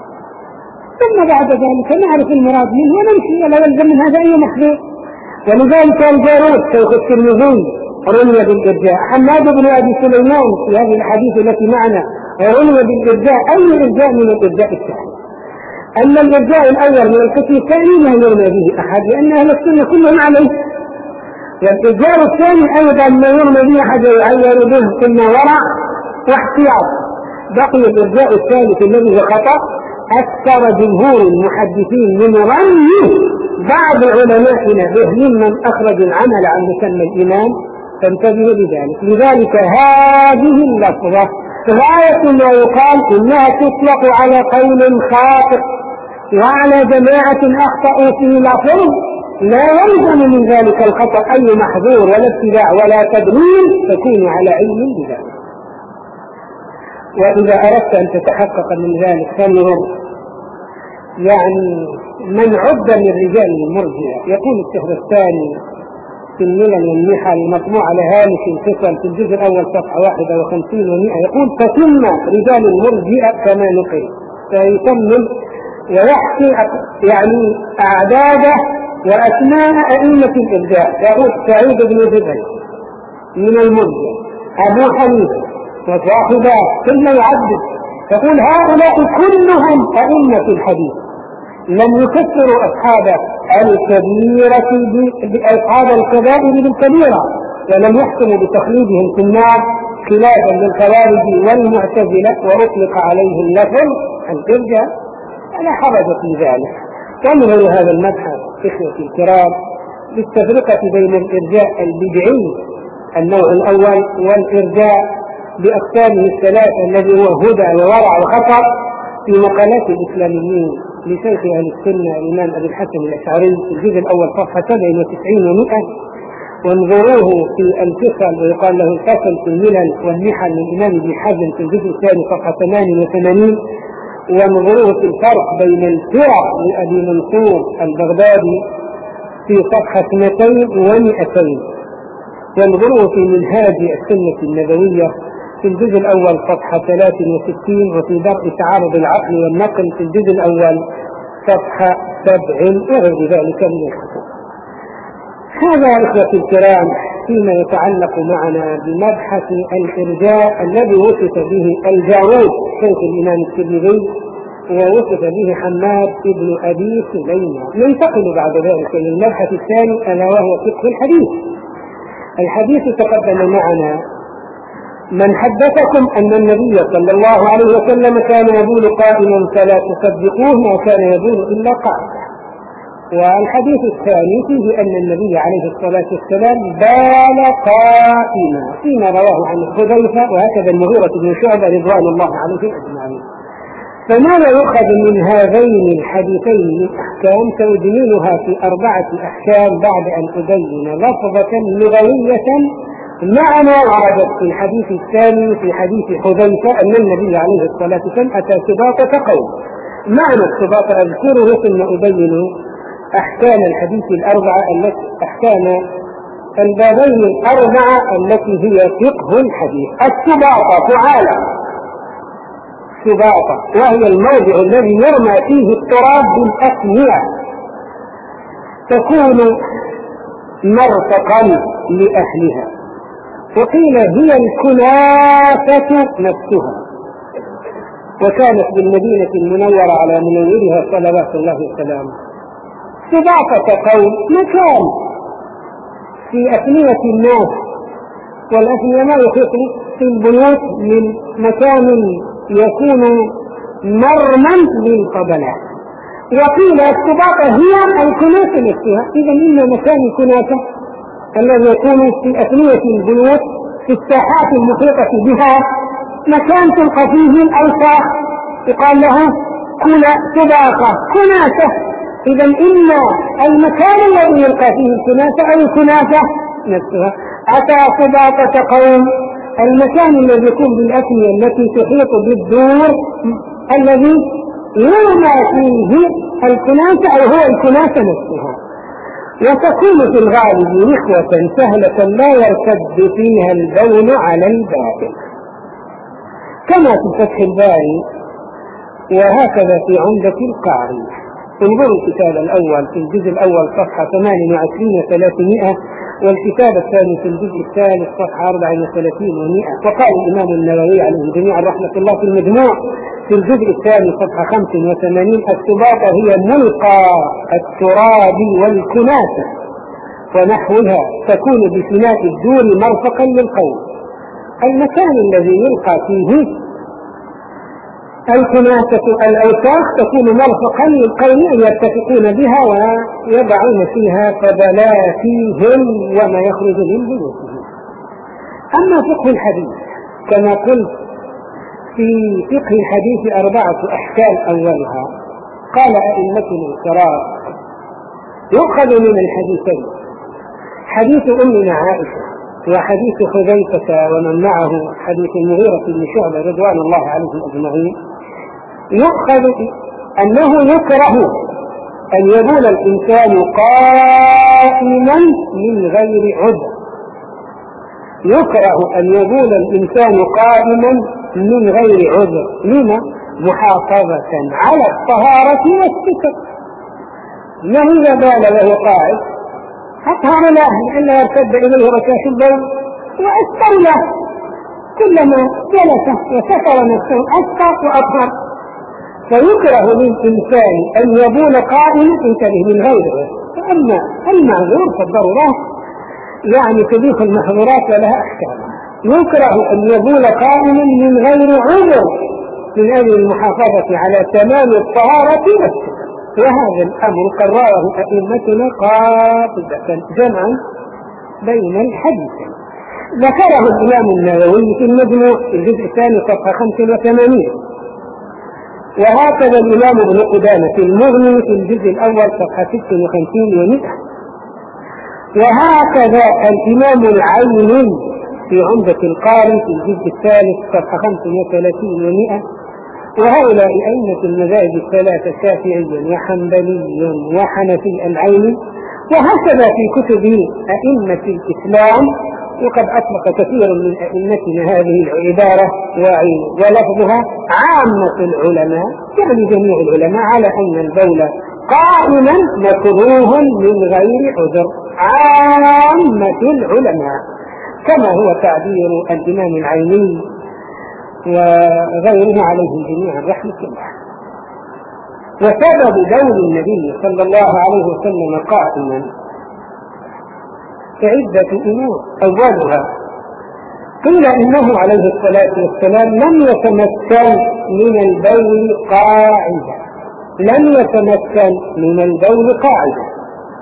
S1: ثم بعد ذلك نعرف المراد منه ونمشي، ولا يلزم من هذا أي محذور. ولذلك الجارود شيخ الترمذي رمي بالإرجاء، حماد بن أبي سليمان في هذه الحديث التي معنا رمي بالإرجاء. أي إرجاء من الإرجاء الثاني؟ أما الإرجاء الأول من القسم الثاني لا يرمى به أحد، لأن أهل السنة كلهم عليه. والإرجاء الثاني أيضا ما يرمى به أحد يعير به ثم ورع واحتياط. بقي الإرجاء الثالث الذي هو خطأ. أكثر جمهور المحدثين من رمي بعض علمائنا به ممن أخرج العمل عن مسمى الإمام، فانتبهوا لذلك. لذلك هذه اللفظة غاية ما يقال إنها تطلق على قول خاطئ وعلى جماعة أخطأوا في لفظ، لا يلزم من ذلك الخطأ أي محظور ولا ابتداع ولا تدليل، تكون على علم بذلك. وإذا أردت أن تتحقق من ذلك فانظر يعني من عد من رجال المرجئة. يقول الشهرستاني في الملل والنحل المطبوع على هامش الفصل في الجزء الأول صفحة واحد وخمسين ومئة، يقول: فتم رجال المرجئة كما نقل، فيكمل ويحكي يعني أعداده وأسماء أئمة الإبداع. يقول: سعيد بن جبل من المرجئة، أبو حنيفة وصاحباه، ثم يعدد يقول: هؤلاء كلهم أئمة الحديث، لم يكفروا أصحاب الكبيرة بأصحاب الكبائر بالكبيرة، ولم يحكموا بتخليدهم في النار خلافا للخوارج والمعتزلة، وأطلق عليه اللفظ الإرجاء. أنا حرج في ذلك. وانظروا هذا المبحث إخوتي الكرام للتفرقة بين الإرجاء البدعي النوع الأول والإرجاء بأقسامه الثلاثة الذي هو هدى وورع وخطأ في مقالات الإسلاميين لشيخ أهل السنة الإمام أبي الحسن الأشعري في الجزء الأول صفحة سبع وتسعين ومئة. وانظروه في الفصل ويقال له الفصل في الملل والنحل للإمام ابن حزم في الجزء الثاني صفحة ثمان وثمانين. وانظروه في الفرق بين الفرق لأبي منصور البغدادي في صفحة اثنتين ومئتين. وانظروه في منهاج السنة النبوية في الجزء الأول صفحة ثلاث وستين، وفي درء تعارض العقل والنقل في الجزء الأول صفحة سبع وغير ذلك من الخطوط. هذا إخوتي الكرام فيما يتعلق معنا بمبحث الإرجاء الذي وصف به الجارود شيخ الإمام الترمذي ووصف به حماد بن أبي سليمان. ننتقل بعد ذلك للمبحث الثاني ألا وهو فقه الحديث. الحديث تقدم معنا من حدثكم أن النبي صلى الله عليه وسلم كان يبول قائما فلا تصدقوه ما كان يبول إلا قائما. والحديث الثاني فيه أن النبي عليه الصلاة والسلام بال قائما فيما رواه عن حذيفة وهكذا المغيرة بن شعبة رضوان الله عليه أجمعين. فماذا يؤخذ من هذين الحديثين من أحكام تدليلها في أربعة أحكام بعد أن أبين لفظة لغوية مع ما وردت في الحديث الثاني في حديث حذيفة أن النبي عليه الصلاة والسلام أتى سباطة قوم. معنى السباطة أذكره ثم أبين أحكام الحديث الأربعة التي أحكام البابين الأربعة التي هي فقه الحديث. السباطة تعالى سباطة وهي الموضع الذي يرمى فيه التراب بالأسمية، تكون مرتقا لأهلها، وقيل هي الكنافة نفسها، وكانت بالمدينة المنورة على منورها صلوات الله وسلامه. سباطة قوم مكان في أثنية الناس، والأثنية ما يخلق في البيوت من مكان يكون مرما للفضلاء. وقيل السباطة هي الكنافة نفسها. إذا إن مكان الكنافة الذي يكون في أثنية البيوت في الساحات المحيطة بها مكان تلقى فيه الأوساخ يقال له كنا سباطة كنافة. إذا إن المكان الذي يلقى فيه الكنافة أو الكنافة نفسها. أتى سباطة قوم المكان الذي يكون بالأثنية التي تحيط بالدور الذي يرمى فيه الكنافة أو هو الكنافة نفسها، وتكون في الغالب نخوة سهلة لا يرتد فيها البول على الباطل كما في فتح الباري وهكذا في عمدة القاري. انظروا الكتاب الأول في الجزء الأول صفحة ثمانية وعشرين وثلاثمائة، والكتاب الثاني في الجزء الثالث صفحة أربعة وثلاثين ومائة. وقال الإمام النووي عليه جميعا رحمة الله في المجموع في الجزء الثاني صفحة خمسة وثمانين: السباطة هي ملقى التراب والكنافة ونحوها، تكون بفناء الدور مرفقا للقوم. المكان الذي يلقى فيه الكنافة الأوساخ تكون مرفقا للقوم أن يتفقون بها ويضعون فيها فضلاتهم وما يخرج من بيوتهم. أما فقه الحديث كما قلت في فقه الحديث أربعة أحكام. أولها قال أئمتنا الكرام يؤخذ من الحديثين حديث أمنا عائشة وحديث حذيفة ومن معه حديث المغيرة بن شعبة رضوان الله عليهم أجمعين، يؤخذ أنه يكره أن يبول الإنسان قائما من غير عذر. يكره أن يبول الإنسان قائما من غير عذر. لما؟ محافظة على الطهارة والستر. ما إذا بال وهو قائد أطهر له لئلا يرتد إليه رشاش البول وأستر له، كلما جلس وستر نفسه أستر وأطهر. فيكره للإنسان أن يبول قائما انتبه من غيره. فأما المعذور فالضرورات يعني تبيح المحظورات ولها أحكام. يكره أن يبول قائما من غير عذر من أجل المحافظة على تمام الطهارة والستر، وهذا الأمر قرره أئمتنا قاطبة جمعا بين الحديثين. ذكره الإمام النووي في المجموع في الجزء الثاني صفحة خمسة وثمانين، وهكذا الإمام ابن قدامة في المغني في الجزء الأول صفحة ستة وخمسين ومئة، وهكذا الإمام العيني في عمدة القاري في الجزء الثالث صفحة خمسة وثلاثين ومئة. وهؤلاء أئمة المذاهب الثلاثة شافعي وحنبلي وحنفي العيني، وهكذا في كتب أئمة الإسلام. وقد أطلق كثير من أئمتنا هذه العبارة ولفظها عامة العلماء يعني جميع العلماء على أن البول قائما مكروه من غير عذر. عامة العلماء كما هو تعبير الإمام العيني وغيره عليهم جميعا رحمة الله. وسبب بول النبي صلى الله عليه وسلم قائما عدة أمور. أولها قيل إنه عليه الصلاة والسلام لم يتمكن من البول قاعدة، لم يتمكن من البول قاعدة.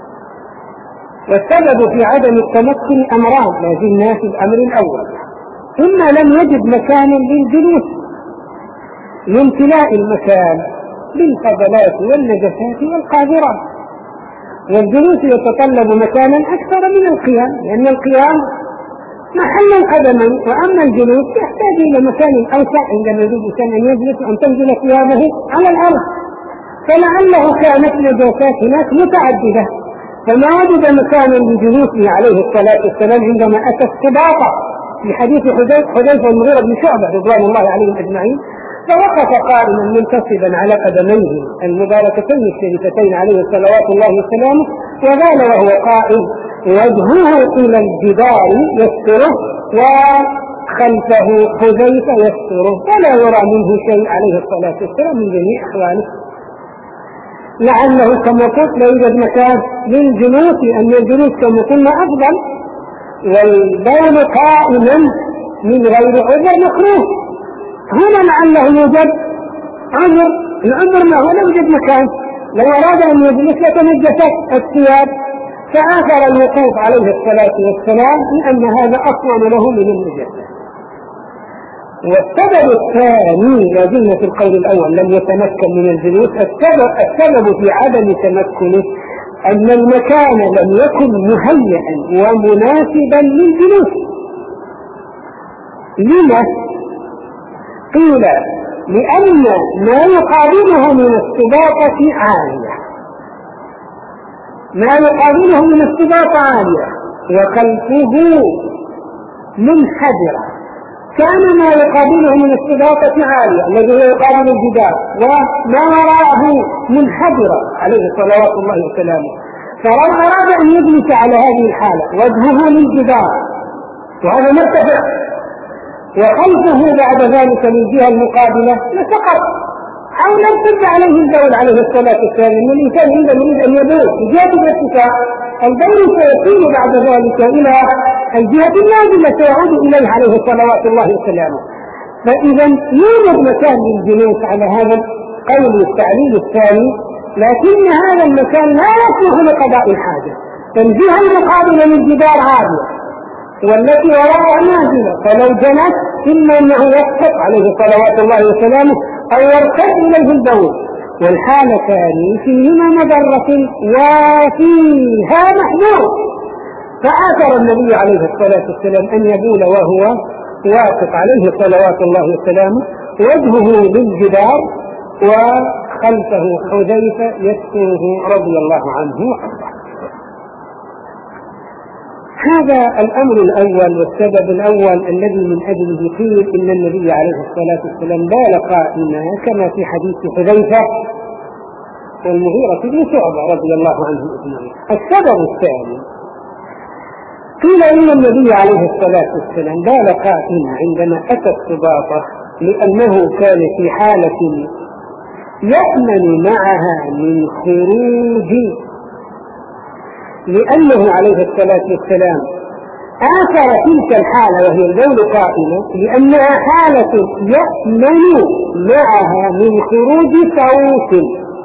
S1: والسبب في عدم التمكن أمران لا زلنا في الأمر الأول: إما لم يجد مكانا للجلوس لامتلاء المكان بالفضلات والنجسات والقاذورات، والجلوس يتطلب مكانا أكثر من القيام، لأن القيام محل القدمين، وأما الجلوس يحتاج إلى مكان أوسع عندما يريد الإنسان أن يجلس وأن تنزل ثيابه على الأرض، فلعله كانت نجاسات هناك متعددة، فما وجد مكانا لجلوسه عليه الصلاة والسلام عندما أتى السباطة في حديث حذيفة المغيرة بن شعبة رضوان الله عليهم أجمعين، فوقف قائما منتصبا على قدميه المباركتين الشريفتين عليه صلوات الله وسلامه، وقال وهو قائم وجهه إلى الجدار يستره وخلفه حذيفة يستره، ولا يرى منه شيء عليه الصلاة والسلام من جميع أحواله، لعله كما قلت لا يوجد مكان للجلوس، لأن الجلوس كما قلنا أفضل، والبول قائما من غير عذر مكروه. هنا لعله يوجد عذر، العذر ما هو لا يوجد مكان، لو أراد أن يجلس لتنجست الثياب فآثر الوقوف عليه الصلاة والسلام لأن هذا أصلا له من النجاسة. والسبب الثاني لازلنا في القول الأول لم يتمكن من الجلوس، السبب, السبب في عدم تمكنه أن المكان لم يكن مهيئا ومناسبا للجلوس. لما؟ قيل لأن ما يقابله من السباطة عالية، ما يقابله من السباطة عالية وخلفه منحدرة، كان ما يقابله من السباطة عالية الذي هو يقابل الجدار وما وراءه منحدرة عليه صلوات الله وسلامه، فلو أراد أن يجلس على هذه الحالة وجهه للجدار وهذا مرتفع وخلفه بعد ذلك للجهة المقابلة لسقط أو لم ترد عليه البول عليه الصلاة والسلام، إن الإنسان عندما يريد أن يبول بجهة الارتفاع البول سيكون بعد ذلك إلى الجهة النازلة سيعود إليه عليه صلوات الله وسلامه. فإذا يوجد مكان للجلوس على هذا القول التعليل الثاني، لكن هذا المكان لا يصلح لقضاء الحاجة، فالجهة المقابلة للجدار عالية والتي وراءها نازلة، فلو جلس إما أنه يسقط عليه صلوات الله وسلامه أو يرتد إليه البول، والحالتان فيهما مضرة وفيها محذور، فآثر النبي عليه الصلاة والسلام أن يبول وهو واقف عليه صلوات الله وسلامه وجهه للجدار وخلفه حذيفة يستره رضي الله عنه وارضاه. هذا الأمر الأول والسبب الأول الذي من أجله قيل إن النبي عليه الصلاة والسلام بال قائما كما في حديث حذيفة والمغيرة بن شعبة رضي الله عنه أجمعين. السبب الثاني قيل إن النبي عليه الصلاة والسلام بال قائما عندما أتى السباطة لأنه كان في حالة يأمن معها من خروج، لأنه عليه الصلاة والسلام آثر تلك الحالة وهي البول قائمة لأنها حالة يأمن معها من خروج صوت،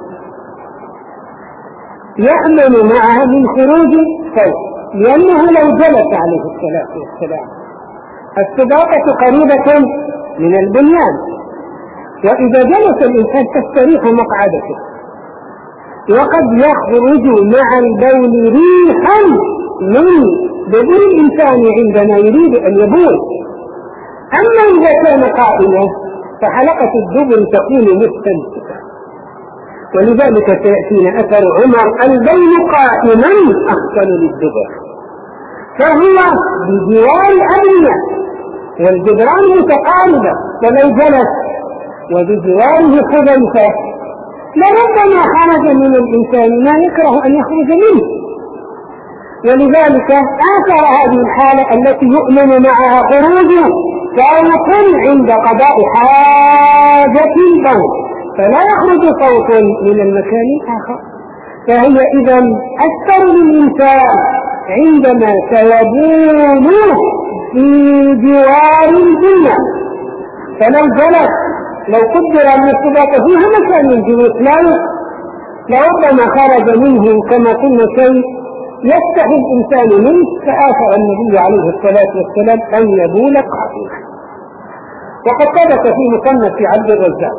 S1: يأمن معها من خروج صوت، لأنه لو جلس عليه الصلاة والسلام السباطة قريبة من البنيان، وإذا جلس الإنسان تستريح مقعدته، وقد يخرج مع البول ريحا من بدن الإنسان عندما يريد أن يبول. أما إذا كان قائما فحلقة الدبر تكون مستمسكة، ولذلك سيأتينا أثر عمر البول قائما أحسن للدبر، فهو بجوار الأبنية والجدران متقاربة، ولو جلس وبجواره حذيفة لربما خرج من الإنسان ما يكره أن يخرج منه، ولذلك آثر هذه الحالة التي يؤمن معها خروج صوت عند قضاء حاجة البول، فلا يخرج صوت من المكان الآخر. فهي إذا أكثر للإنسان عندما سيبول في جوار البنية. فلو جلس لو قدر أن السباق فيها مكان الجلوس لا لربما خرج منه كما قلنا شيء يستحي الإنسان منه، فآثر النبي عليه الصلاة والسلام أن يبول قائما. وقد ثبت في مصنف عبد الرزاق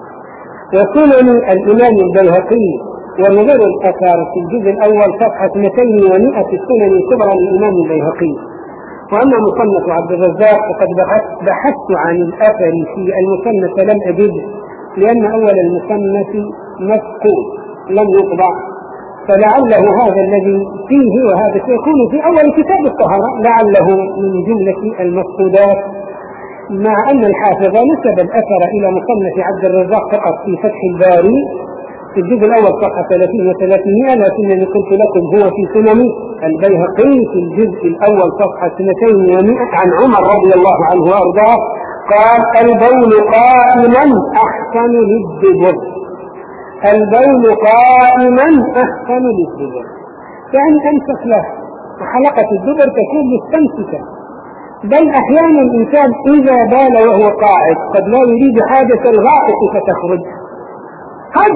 S1: وسنن الإمام البيهقي ونظر الأثار في الجزء الأول صفحة مئتين ومئة السنن الكبرى للإمام البيهقي. وأما مصنف عبد الرزاق فقد بحثت عن الأثر في المصنف لم أجد، لأن أول المصنف مفقود لم يطبع، فلعله هذا الذي فيه وهذا سيكون في أول كتاب الطهارة لعله من جملة المفقودات، مع أن الحافظ نسب الأثر إلى مصنف عبد الرزاق فقط في فتح الباري في الجزء الأول صفحة ثلاثين وثلاثمائة، لكنني قلت لكم هو في سنن البيهقي في الجزء الأول صفحة اثنتين ومئة عن عمر رضي الله عنه وأرضاه قال: البول قائما أحسن للدبر. البول قائما أحسن للدبر، يعني أمسك له، وحلقة الدبر تكون مستمسكة. بل أحيانا الإنسان إذا بال وهو قاعد قد لا يريد حاجة الغائط فتخرج، قد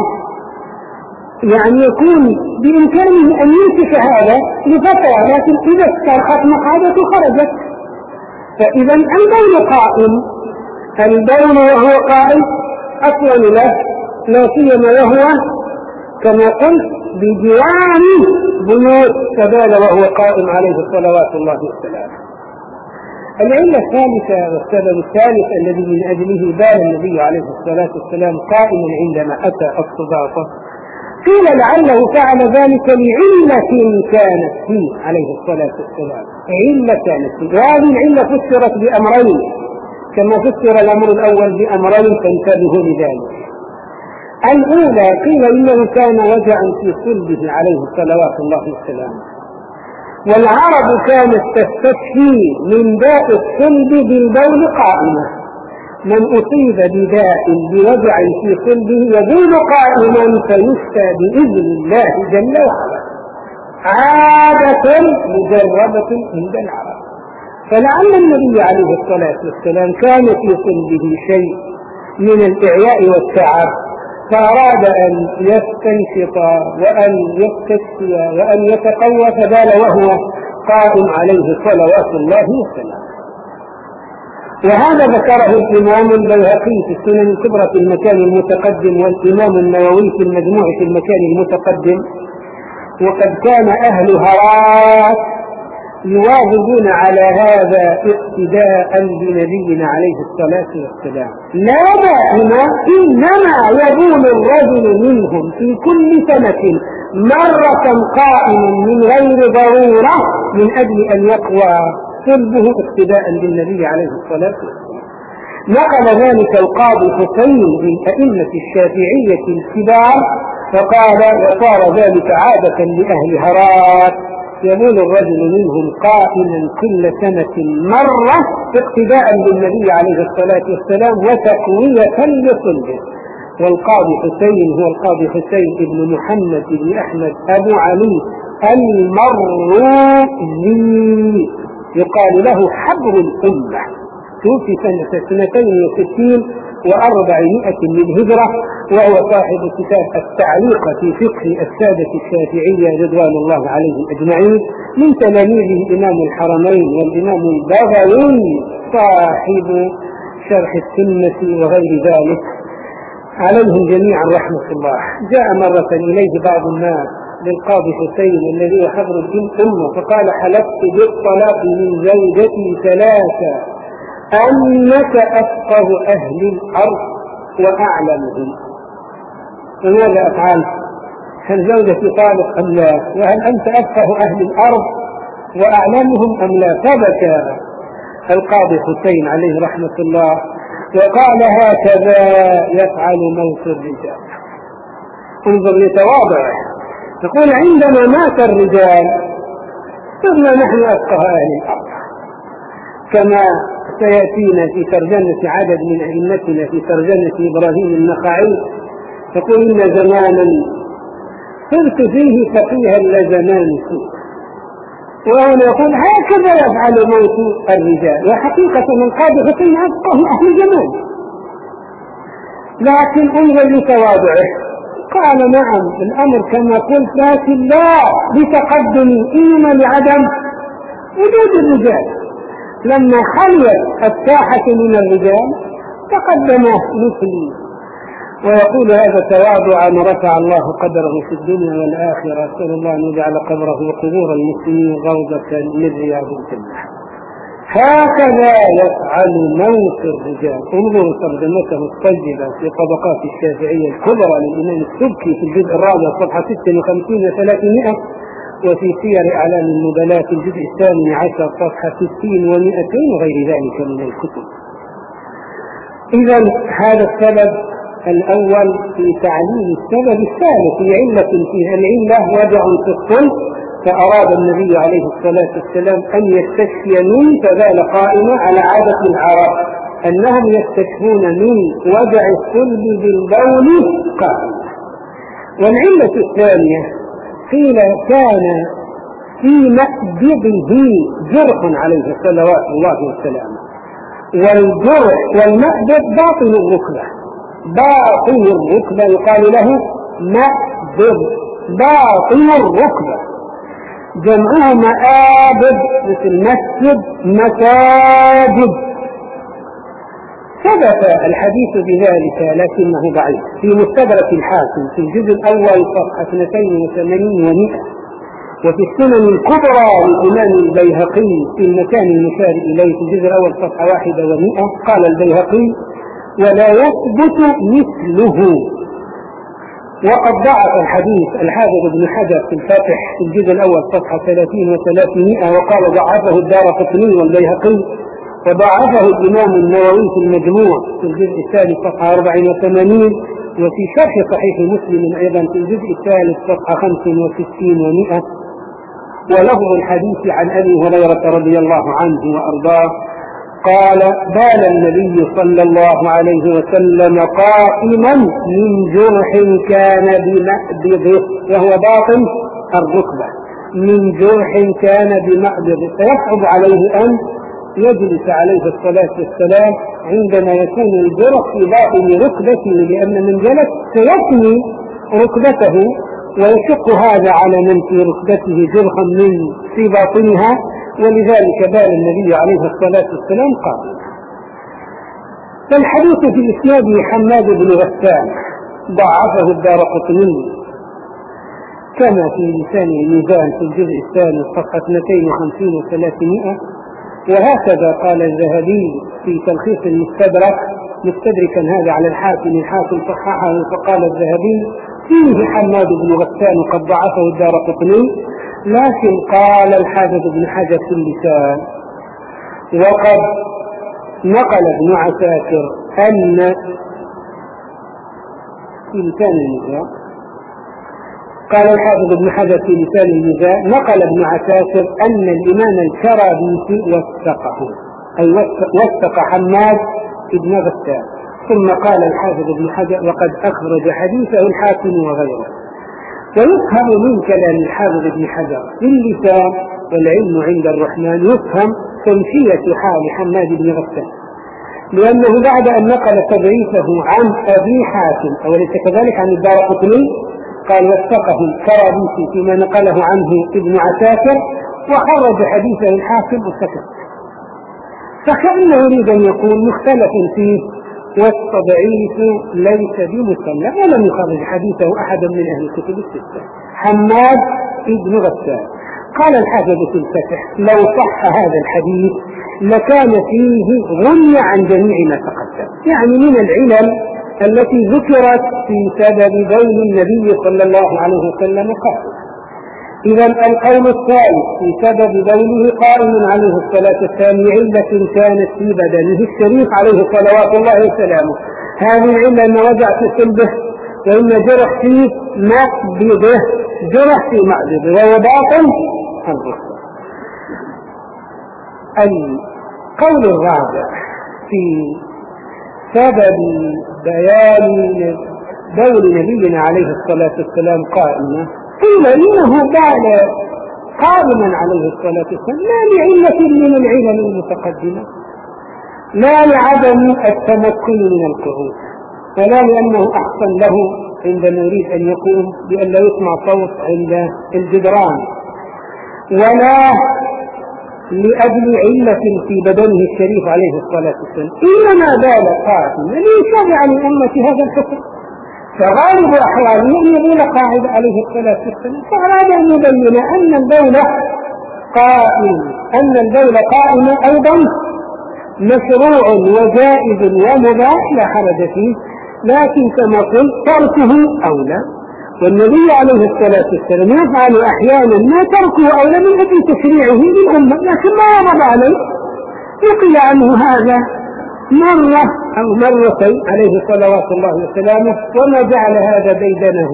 S1: يعني يكون بإمكانه أن يمسك هذا لفترة، لكن إذا استرخت مقعدته خرجت. فإذا البول قائم، البول وهو قائم أصلا له، لا سيما وهو كما قلت بجوار بيوت فبال وهو قائم عليه صلوات الله وسلامه. العلة الثالثة والسبب الثالث الذي من أجله بال النبي عليه الصلاة والسلام قائما عندما أتى الصداقة، قيل لعله فعل ذلك لعلة كانت فيه عليه الصلاة والسلام. علة كانت فيه، وهذه العلة فسرت بأمرين كما فسر الأمر الأول بأمرين، فانتبهوا لذلك. الأولى قيل إنه كان وجعا في صلبه عليه صلوات الله وسلامه، والعرب كانت تستشفي من داء الصلب بالبول قائمة. من أصيب بداء بوجع في صلبه يبول قائما فيشفى بإذن الله جل وعلا، عادة مجربة عند العرب. فلعل النبي عليه الصلاة والسلام كان في صلبه شيء من الإعياء والتعب، فأراد أن يستنشط وأن يستشفي وأن يتقوى فبال وهو قائم عليه صلوات الله وسلامه. وهذا ذكره الإمام البيهقي في السنن الكبرى في المكان المتقدم، والإمام النووي في المجموع في المكان المتقدم. وقد كان أهل هرات يواظبون على هذا اقتداء بنبينا عليه الصلاة والسلام. لا دائما، إنما يبول الرجل منهم في كل سنة مرة قائما من غير ضرورة من أجل أن يقوى صلبه اقتداء بالنبي عليه الصلاة والسلام. نقل ذلك القاضي حسين من أئمة الشافعية الكبار فقال: وصار ذلك عادة لأهل هرات، يبول الرجل منهم قائما كل سنة مرة اقتداء بالنبي عليه الصلاة والسلام وتقوية لصلبه. والقاضي حسين هو القاضي حسين بن محمد بن أحمد أبو علي المروزي، يقال له حبر الأمة، توفي سنة سنتين وستين وأربعمائة للهجرة، وهو صاحب كتاب التعليق في فقه السادة الشافعية رضوان الله عليهم أجمعين، من تلاميذه إمام الحرمين والإمام البغوي صاحب شرح السنة وغير ذلك، عليهم جميعا رحمة الله. جاء مرة إليه بعض الناس للقاضي حسين الذي هو حبر الأمة فقال: حلفت بالطلاق من زوجتي ثلاثة أنك أفقه أهل الأرض وأعلمهم. وماذا أفعل؟ هل زوجتي طالق أم لا؟ وهل أنت أفقه أهل الأرض وأعلمهم أم لا؟ فبكى القاضي حسين عليه رحمة الله وقال: هكذا يفعل موت الرجال. انظر لتواضعه، يقول: عندما مات الرجال صرنا نحن أفقه أهل الأرض، كما سيأتينا في ترجمة عدد من أئمتنا في ترجمة إبراهيم النخعي يقول إن زمانا صرت فيه فقيها لزمان سوء، وهنا يقول هكذا يفعل موت الرجال، وحقيقة من قاد حسين أفقه أهل زمان، لكن انظر لتواضعه قال نعم الأمر كما قلت، لكن لا لتقدم إنما لعدم وجود الرجال. لما خلت الساحة من الرجال تقدم مثلي. ويقول هذا تواضعا رفع الله قدره في الدنيا والآخرة. أسأل الله أن يجعل قبره وقبور المسلمين روضة من رياض الجنة. هكذا يفعل موت الرجال. انظروا ترجمته الطيبة في طبقات الشافعية الكبرى للإمام السبكي في الجزء الرابع صفحة ستة وخمسين وثلاثمائة، وفي سير أعلام النبلاء في الجزء الثاني عشر صفحة ستين ومئتين وغير ذلك من الكتب. إذا هذا السبب الأول في تعليل. السبب الثالث لعلة فيه العلة وجع في الصلب، فأراد النبي عليه الصلاة والسلام أن يستشفي من فبال قائمة على عادة العرب أنهم يستشفون من وجع الصلب بالبول قائمة. والعلة الثانية قيل كان في مأبضه جرح عليه صلوات الله وسلامه، والجرح والمأبض باطن الركبة، باطن الركبة يقال له مأبض، باطن الركبة، جمعه مآبد مثل مسجد مساجد. ثبت الحديث بذلك لكنه ضعيف في مستدرك الحاكم في الجزء الأول صفحة اثنتين وثمانين ومئة، وفي السنن الكبرى للإمام البيهقي في المكان المشار إليه في الجزء الأول صفحة واحدة ومئة. قال البيهقي ولا يثبت مثله. وقد ضعف الحديث الحافظ ابن حجر في الفتح في الجزء الأول صفحة ثلاثين وثلاثمائة، وقال ضعفه الدارقطني والبيهقي، وضعفه الإمام النووي في المجموع في الجزء الثالث صفحة أربع وثمانين، وفي شرح صحيح مسلم أيضا في الجزء الثالث صفحة خمس وستين ومئة. ولفظ الحديث عن أبي هريرة رضي الله عنه وأرضاه قال بال النبي صلى الله عليه وسلم قائما من جرح كان بمأبضه، وهو باطن الركبة، من جرح كان بمأبضه، فيصعب عليه أن يجلس عليه الصلاة والسلام عندما يكون الجرح في باطن ركبته، لأن من جلس سيثني ركبته ويشق هذا على من في ركبته جرحا من في باطنها، ولذلك بال النبي عليه الصلاة والسلام قال. فالحديث في الإسناد حماد بن غسان ضعفه الدارقطني كما في لسان الميزان في الجزء الثاني صفحة اثنتين وخمسين وثلاثمائة. وهكذا قال الذهبي في تلخيص المستدرك مستدركا هذا على الحاكم، الحاكم صححه فقال الذهبي فيه حماد بن غسان قد ضعفه الدارقطني، لكن قال الحافظ ابن حجر في اللسان وقد نقل ابن عساكر أن في لسان الميزان، قال الحافظ ابن حجر في لسان الميزان نقل ابن عساكر أن الإمام الكرابيسي وثقه، أي وثق حماد ابن غسان. ثم قال الحافظ ابن حجر وقد أخرج حديثه الحاكم وغيره. ويفهم من كلام الحافظ ابن حجر في اللسان والعلم عند الرحمن يفهم تمشية حال حماد بن غسان، لأنه بعد أن نقل تضعيفه عن أبي حاتم أوليس كذلك عن الدارقطني قال وثقه الكرابيسي فيما نقله عنه ابن عساكر، وخرج حديثه الحاكم وسكت، فكأنه يريد أن يقول مختلف فيه والتضعيف ليس بمسلم، ولم يخرج حديثه أحد من أهل الكتب الستة. حماد ابن غسان قال الحافظ في الفتح لو صح هذا الحديث لكان فيه غني عن جميع ما تقدم، يعني من العلل التي ذكرت في سبب بول النبي صلى الله عليه وسلم قائما. إذا القول الثالث في سبب بوله قائم عليه الصلاة والسلام علة كانت في بدنه الشريف عليه صلوات الله وسلامه. هذه العلة أن وجع في صلبه، وإن جرح في مأبضه، جرح في مأبضه وهو باطن الركبة. القول الرابع في سبب بيان بول نبينا عليه الصلاة والسلام قائما، قيل إنه بال قائما عليه الصلاة والسلام لا لعلة من العلل المتقدمة، لا لعدم التمكن من القعود، ولا لأنه أحسن له عندما يريد أن يقوم بأن لا يسمع صوت عند الجدران، ولا لأجل علة في بدنه الشريف عليه الصلاة والسلام، إنما بال قائما ليشرع لأمة هذا الحكم، فغالب أحواله أن يبول قاعد عليه الصلاة والسلام، فأراد أن يبين أن البول قائم أن البول قائم أيضا مشروع وجائز ومباح لا حرج فيه، لكن كما قلت تركه أولى، والنبي عليه الصلاة والسلام يفعل أحيانا ما تركه أولى من أجل تشريعه للأمة، لكن ما يرضى عليه يقل عنه هذا مرة أو مرتين عليه صلوات الله وسلامه، وما جعل هذا ديدنه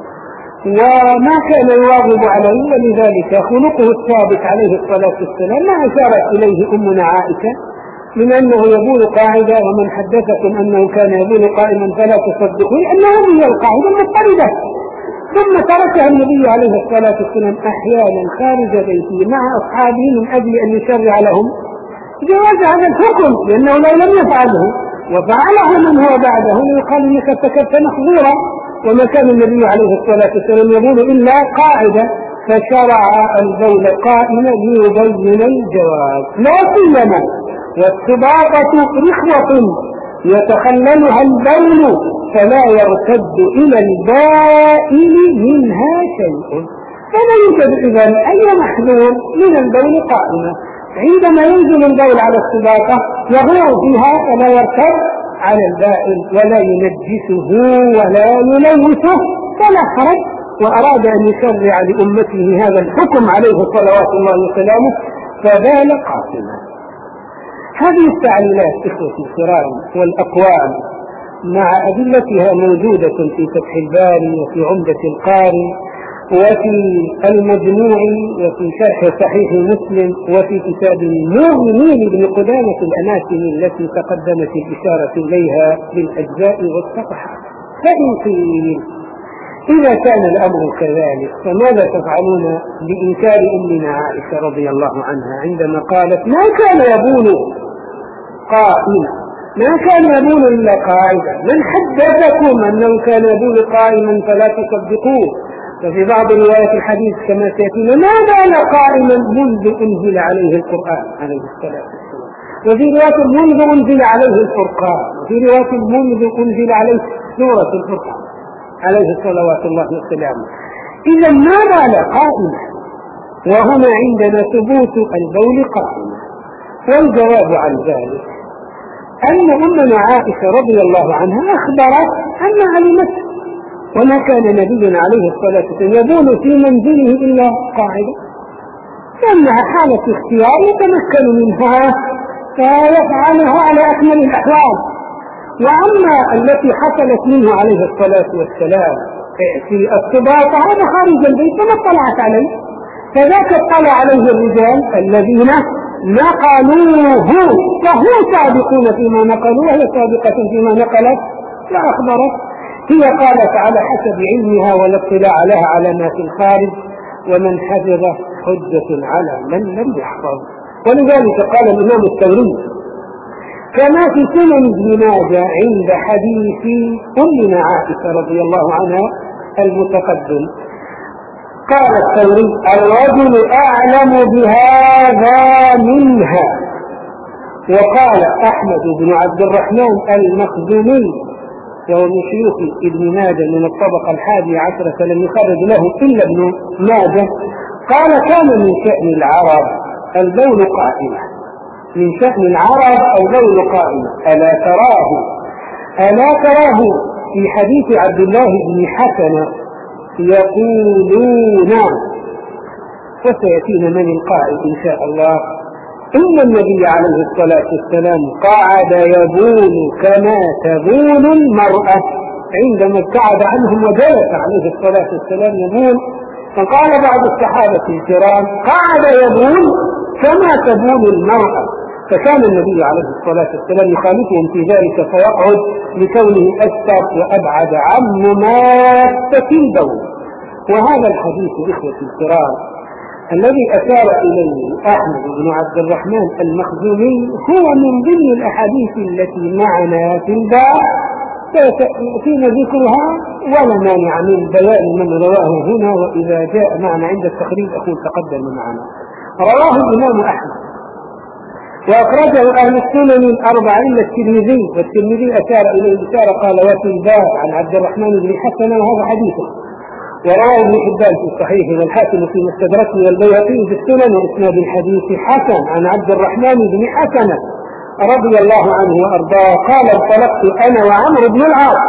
S1: وما كان يواظب عليه، ولذلك خلقه الثابت عليه الصلاة والسلام ما أشارت إليه أمنا عائشة من أنه يبول قاعدة، ومن حدثكم أنه كان يبول قائما فلا تصدقوا لأنه هي القاعدة المضطردة، ثم تركها النبي عليه الصلاة والسلام أحيانا خارج بيته مع أصحابه من أجل أن يشرع لهم جواز هذا الحكم، لأنه لو لم يفعله وفعله من هو بعده يقال إنك ارتكبت محظورا، وما كان النبي عليه الصلاة والسلام يبول إلا قاعدة، فشرع البول قائما ليبين الجواز، لا سيما والسباقة رخوة يتخللها البول فلا يرتد إلى البائن منها شيء، فلا يوجد إذن أي محذور من البول قائما، عندما ينزل البول على السباقة يغور فيها فلا يرتد على البائن ولا ينجسه ولا يلوثه فلا حرج، وأراد أن يشرع لأمته هذا الحكم عليه صلوات الله وسلامه فبال قائما. هذه التعليلات إخوتي الكرام والأقوال مع أدلتها موجودة في فتح الباري وفي عمدة القاري وفي المجموع وفي شرح صحيح مسلم وفي كتاب المغني لابن قدامة الأماكن التي تقدمت الإشارة إليها بالأجزاء والصفحات. فإن قيل إذا كان الأمر كذلك فماذا تفعلون بإنكار أمنا عائشة رضي الله عنها عندما قالت ما كان يبول قائما، ما كان يبول إلا قاعدا، من حدثكم أنه كان يبول قائما فلا تصدقوه، وفي بعض روايات الحديث كما سيأتينا ما بال قائما منذ أنزل عليه القرآن عليه الصلاة والسلام، وفي رواية منذ أنزل عليه الفرقان، وفي رواية منذ أنزل عليه سورة الفرقان عليه صلوات الله وسلامه، إذا ما بال قائما، وهنا عندنا ثبوت البول قائما. والجواب عن ذلك أن أمنا عائشة رضي الله عنها أخبرت أن علمت وما كان نبينا عليه الصلاة والسلام يبول في منزله إلا قاعدة، لأنها حالة اختيار يتمكن منها فيفعلها على أكمل الأحوال. وأما التي حصلت منه عليه الصلاة والسلام في السباقة هذا خارج البيت فما اطلعت عليه، فذاك اطلع عليه الرجال الذين نقلوه وهو سابقون فيما نقلوا وهي سابقة فيما نقلت فأخبرت، هي قالت على حسب علمها والاطلاع لها على ما في الخارج، ومن حفظ حجة على من لم يحفظ. ولذلك قال الإمام الثوري كما في سنن ابن ماجه عند حديث أمنا عائشة رضي الله عنها المتقدم، قال الثوري الرجل أعلم بهذا منها. وقال أحمد بن عبد الرحمن المخزومي وهو من شيوخ ابن ماجه من الطبقة الحادية عشرة فلم يخرج له إلا ابن ماجه، قال كان من شأن العرب البول قائما، من شأن العرب البول قائما، ألا تراه ألا تراه في حديث عبد الله بن حسن يقولون، وسيأتينا من القائل إن شاء الله، إن النبي عليه الصلاة والسلام قعد يبول كما تبول المرأة عندما ابتعد عنهم وجلس عليه الصلاة والسلام يبول، فقال بعض الصحابة الكرام قعد يبول كما تبول المرأة، فكان النبي عليه الصلاة والسلام يخالفهم في ذلك فيقعد لكونه أكثر وأبعد عن مماسة البول. وهذا الحديث إخوة الكرام الذي أشار إليه أحمد بن عبد الرحمن المخزومي هو من ضمن الأحاديث التي معنا في الباب سيأتينا ذكرها ولا مانع من بيان من رواه هنا، وإذا جاء معنا عند التخريج أكون تقدم معنا. رواه الإمام أحمد وأخرجه أهل السنن الأربعة إلا الترمذي، والترمذي أشار إليه إشارة قال وفي الباب عن عبد الرحمن بن حسن وهذا حديثه. ورواه ابن حبان في الصحيح والحاكم في مستدركه والبيهقي في السنن وإسناد الحديث حسن عن عبد الرحمن بن حسن رضي الله عنه وأرضاه قال انطلقت أنا وعمرو بن العاص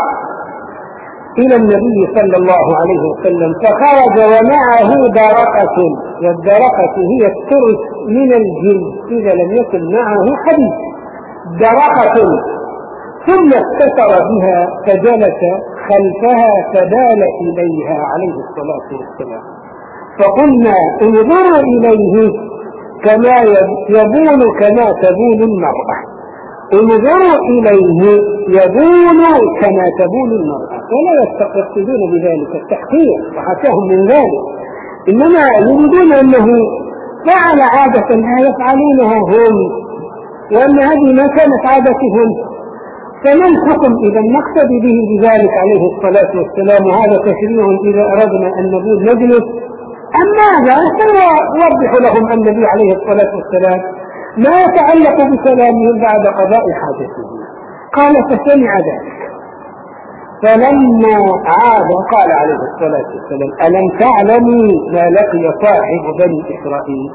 S1: إلى النبي صلى الله عليه وسلم فخرج ومعه درقة، والدرقة هي الترس من الجلد إذا لم يكن معه حديد، درقة، ثم استتر بها فجلس خلفها فبال إليها عليه الصلاة والسلام. فقلنا انظروا إليه كما يبول كما تبول المرأة، انظروا إليه يبول كما تبول المرأة، ولا يستقصدون بذلك التحقير وحكاهم من ذلك، إنما يريدون أنه فعل عادة لا يفعلونها هم، وأن هذه ما كانت عادتهم، فما الحكم إذا نقتدي به بذلك عليه الصلاة والسلام؟ وهذا تشريع إذا أردنا أن نقول نجلس. أما هذا سنوضح لهم النبي عليه الصلاة والسلام ما يتعلق بكلامهم بعد قضاء حاجته. قال فسمع ذلك فلما عاد قال عليه الصلاة والسلام ألم تعلمي ما لقي صاحب بني إسرائيل؟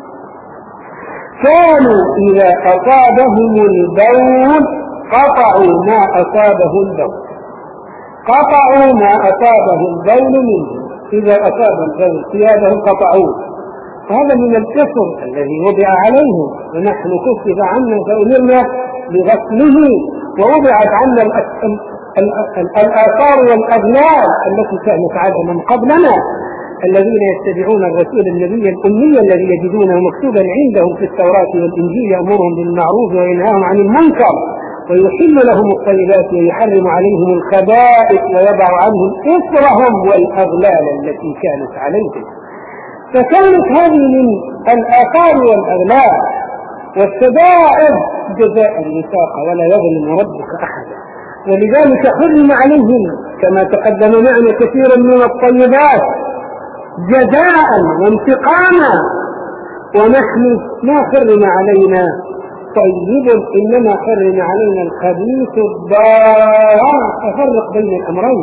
S1: كانوا إذا أصابهم البول قطعوا ما أصابه البول، قطعوا ما أصابه البول منه، إذا أصاب البول ثيابهم قطعوه. هذا من الكفر الذي وضع عليهم، ونحن كفر عنا فأمرنا بغسله، ووضعت عنا الآثار والأغلال التي كانت على من قبلنا الذين يتبعون الرسول النبي الأمي الذي يجدونه مكتوبا عندهم في التوراة والإنجيل يأمرهم بالمعروف وينهاهم عن المنكر ويحل لهم الطيبات ويحرم عليهم الخبائث ويضع عنهم إصرهم والأغلال التي كانت عليهم. فكانت هذه من الآثار والأغلال والشدائد جزاء الوثاق ولا يظلم ربك أحدا، ولذلك حرم عليهم كما تقدم معنا كثيرا من الطيبات جزاء وانتقاما، ونحن ما حرم علينا طيب إنما حرم علينا الخبيث الضار، ففرق بين الأمرين.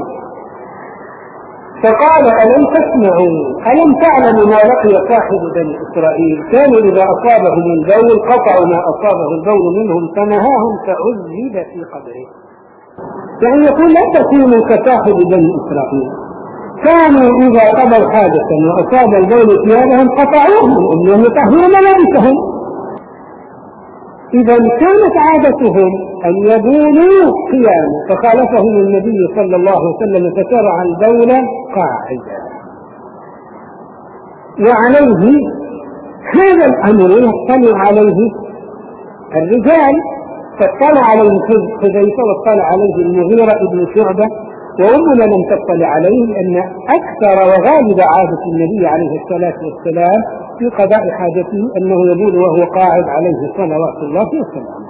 S1: فقال ألم تسمعوا ألم تعلموا ما لقي صاحب بني إسرائيل؟ كانوا إذا أصابهم البول قطعوا ما أصابه البول منهم فنهاهم فعذب في قبره. يعني يقول لا تكونوا كصاحب بني إسرائيل، كانوا إذا قضوا حاجة وأصاب البول ثيابهم قطعوهم أنهم يطهرون ملابسهم. إذا كانت عادتهم أن يبولوا قياما، فخالفهم النبي صلى الله عليه وسلم فشرع البول قاعدا. وعليه هذا الأمر يطلع عليه الرجال، فاطلع عليه حذيفة واطلع عليه المغيرة ابن شعبة، وأمنا لم تطلع عليه لأن أكثر وغالب عادة النبي عليه الصلاة والسلام في قضاء حاجته أنه يبول وهو قاعد عليه صلوات الله وسلامه.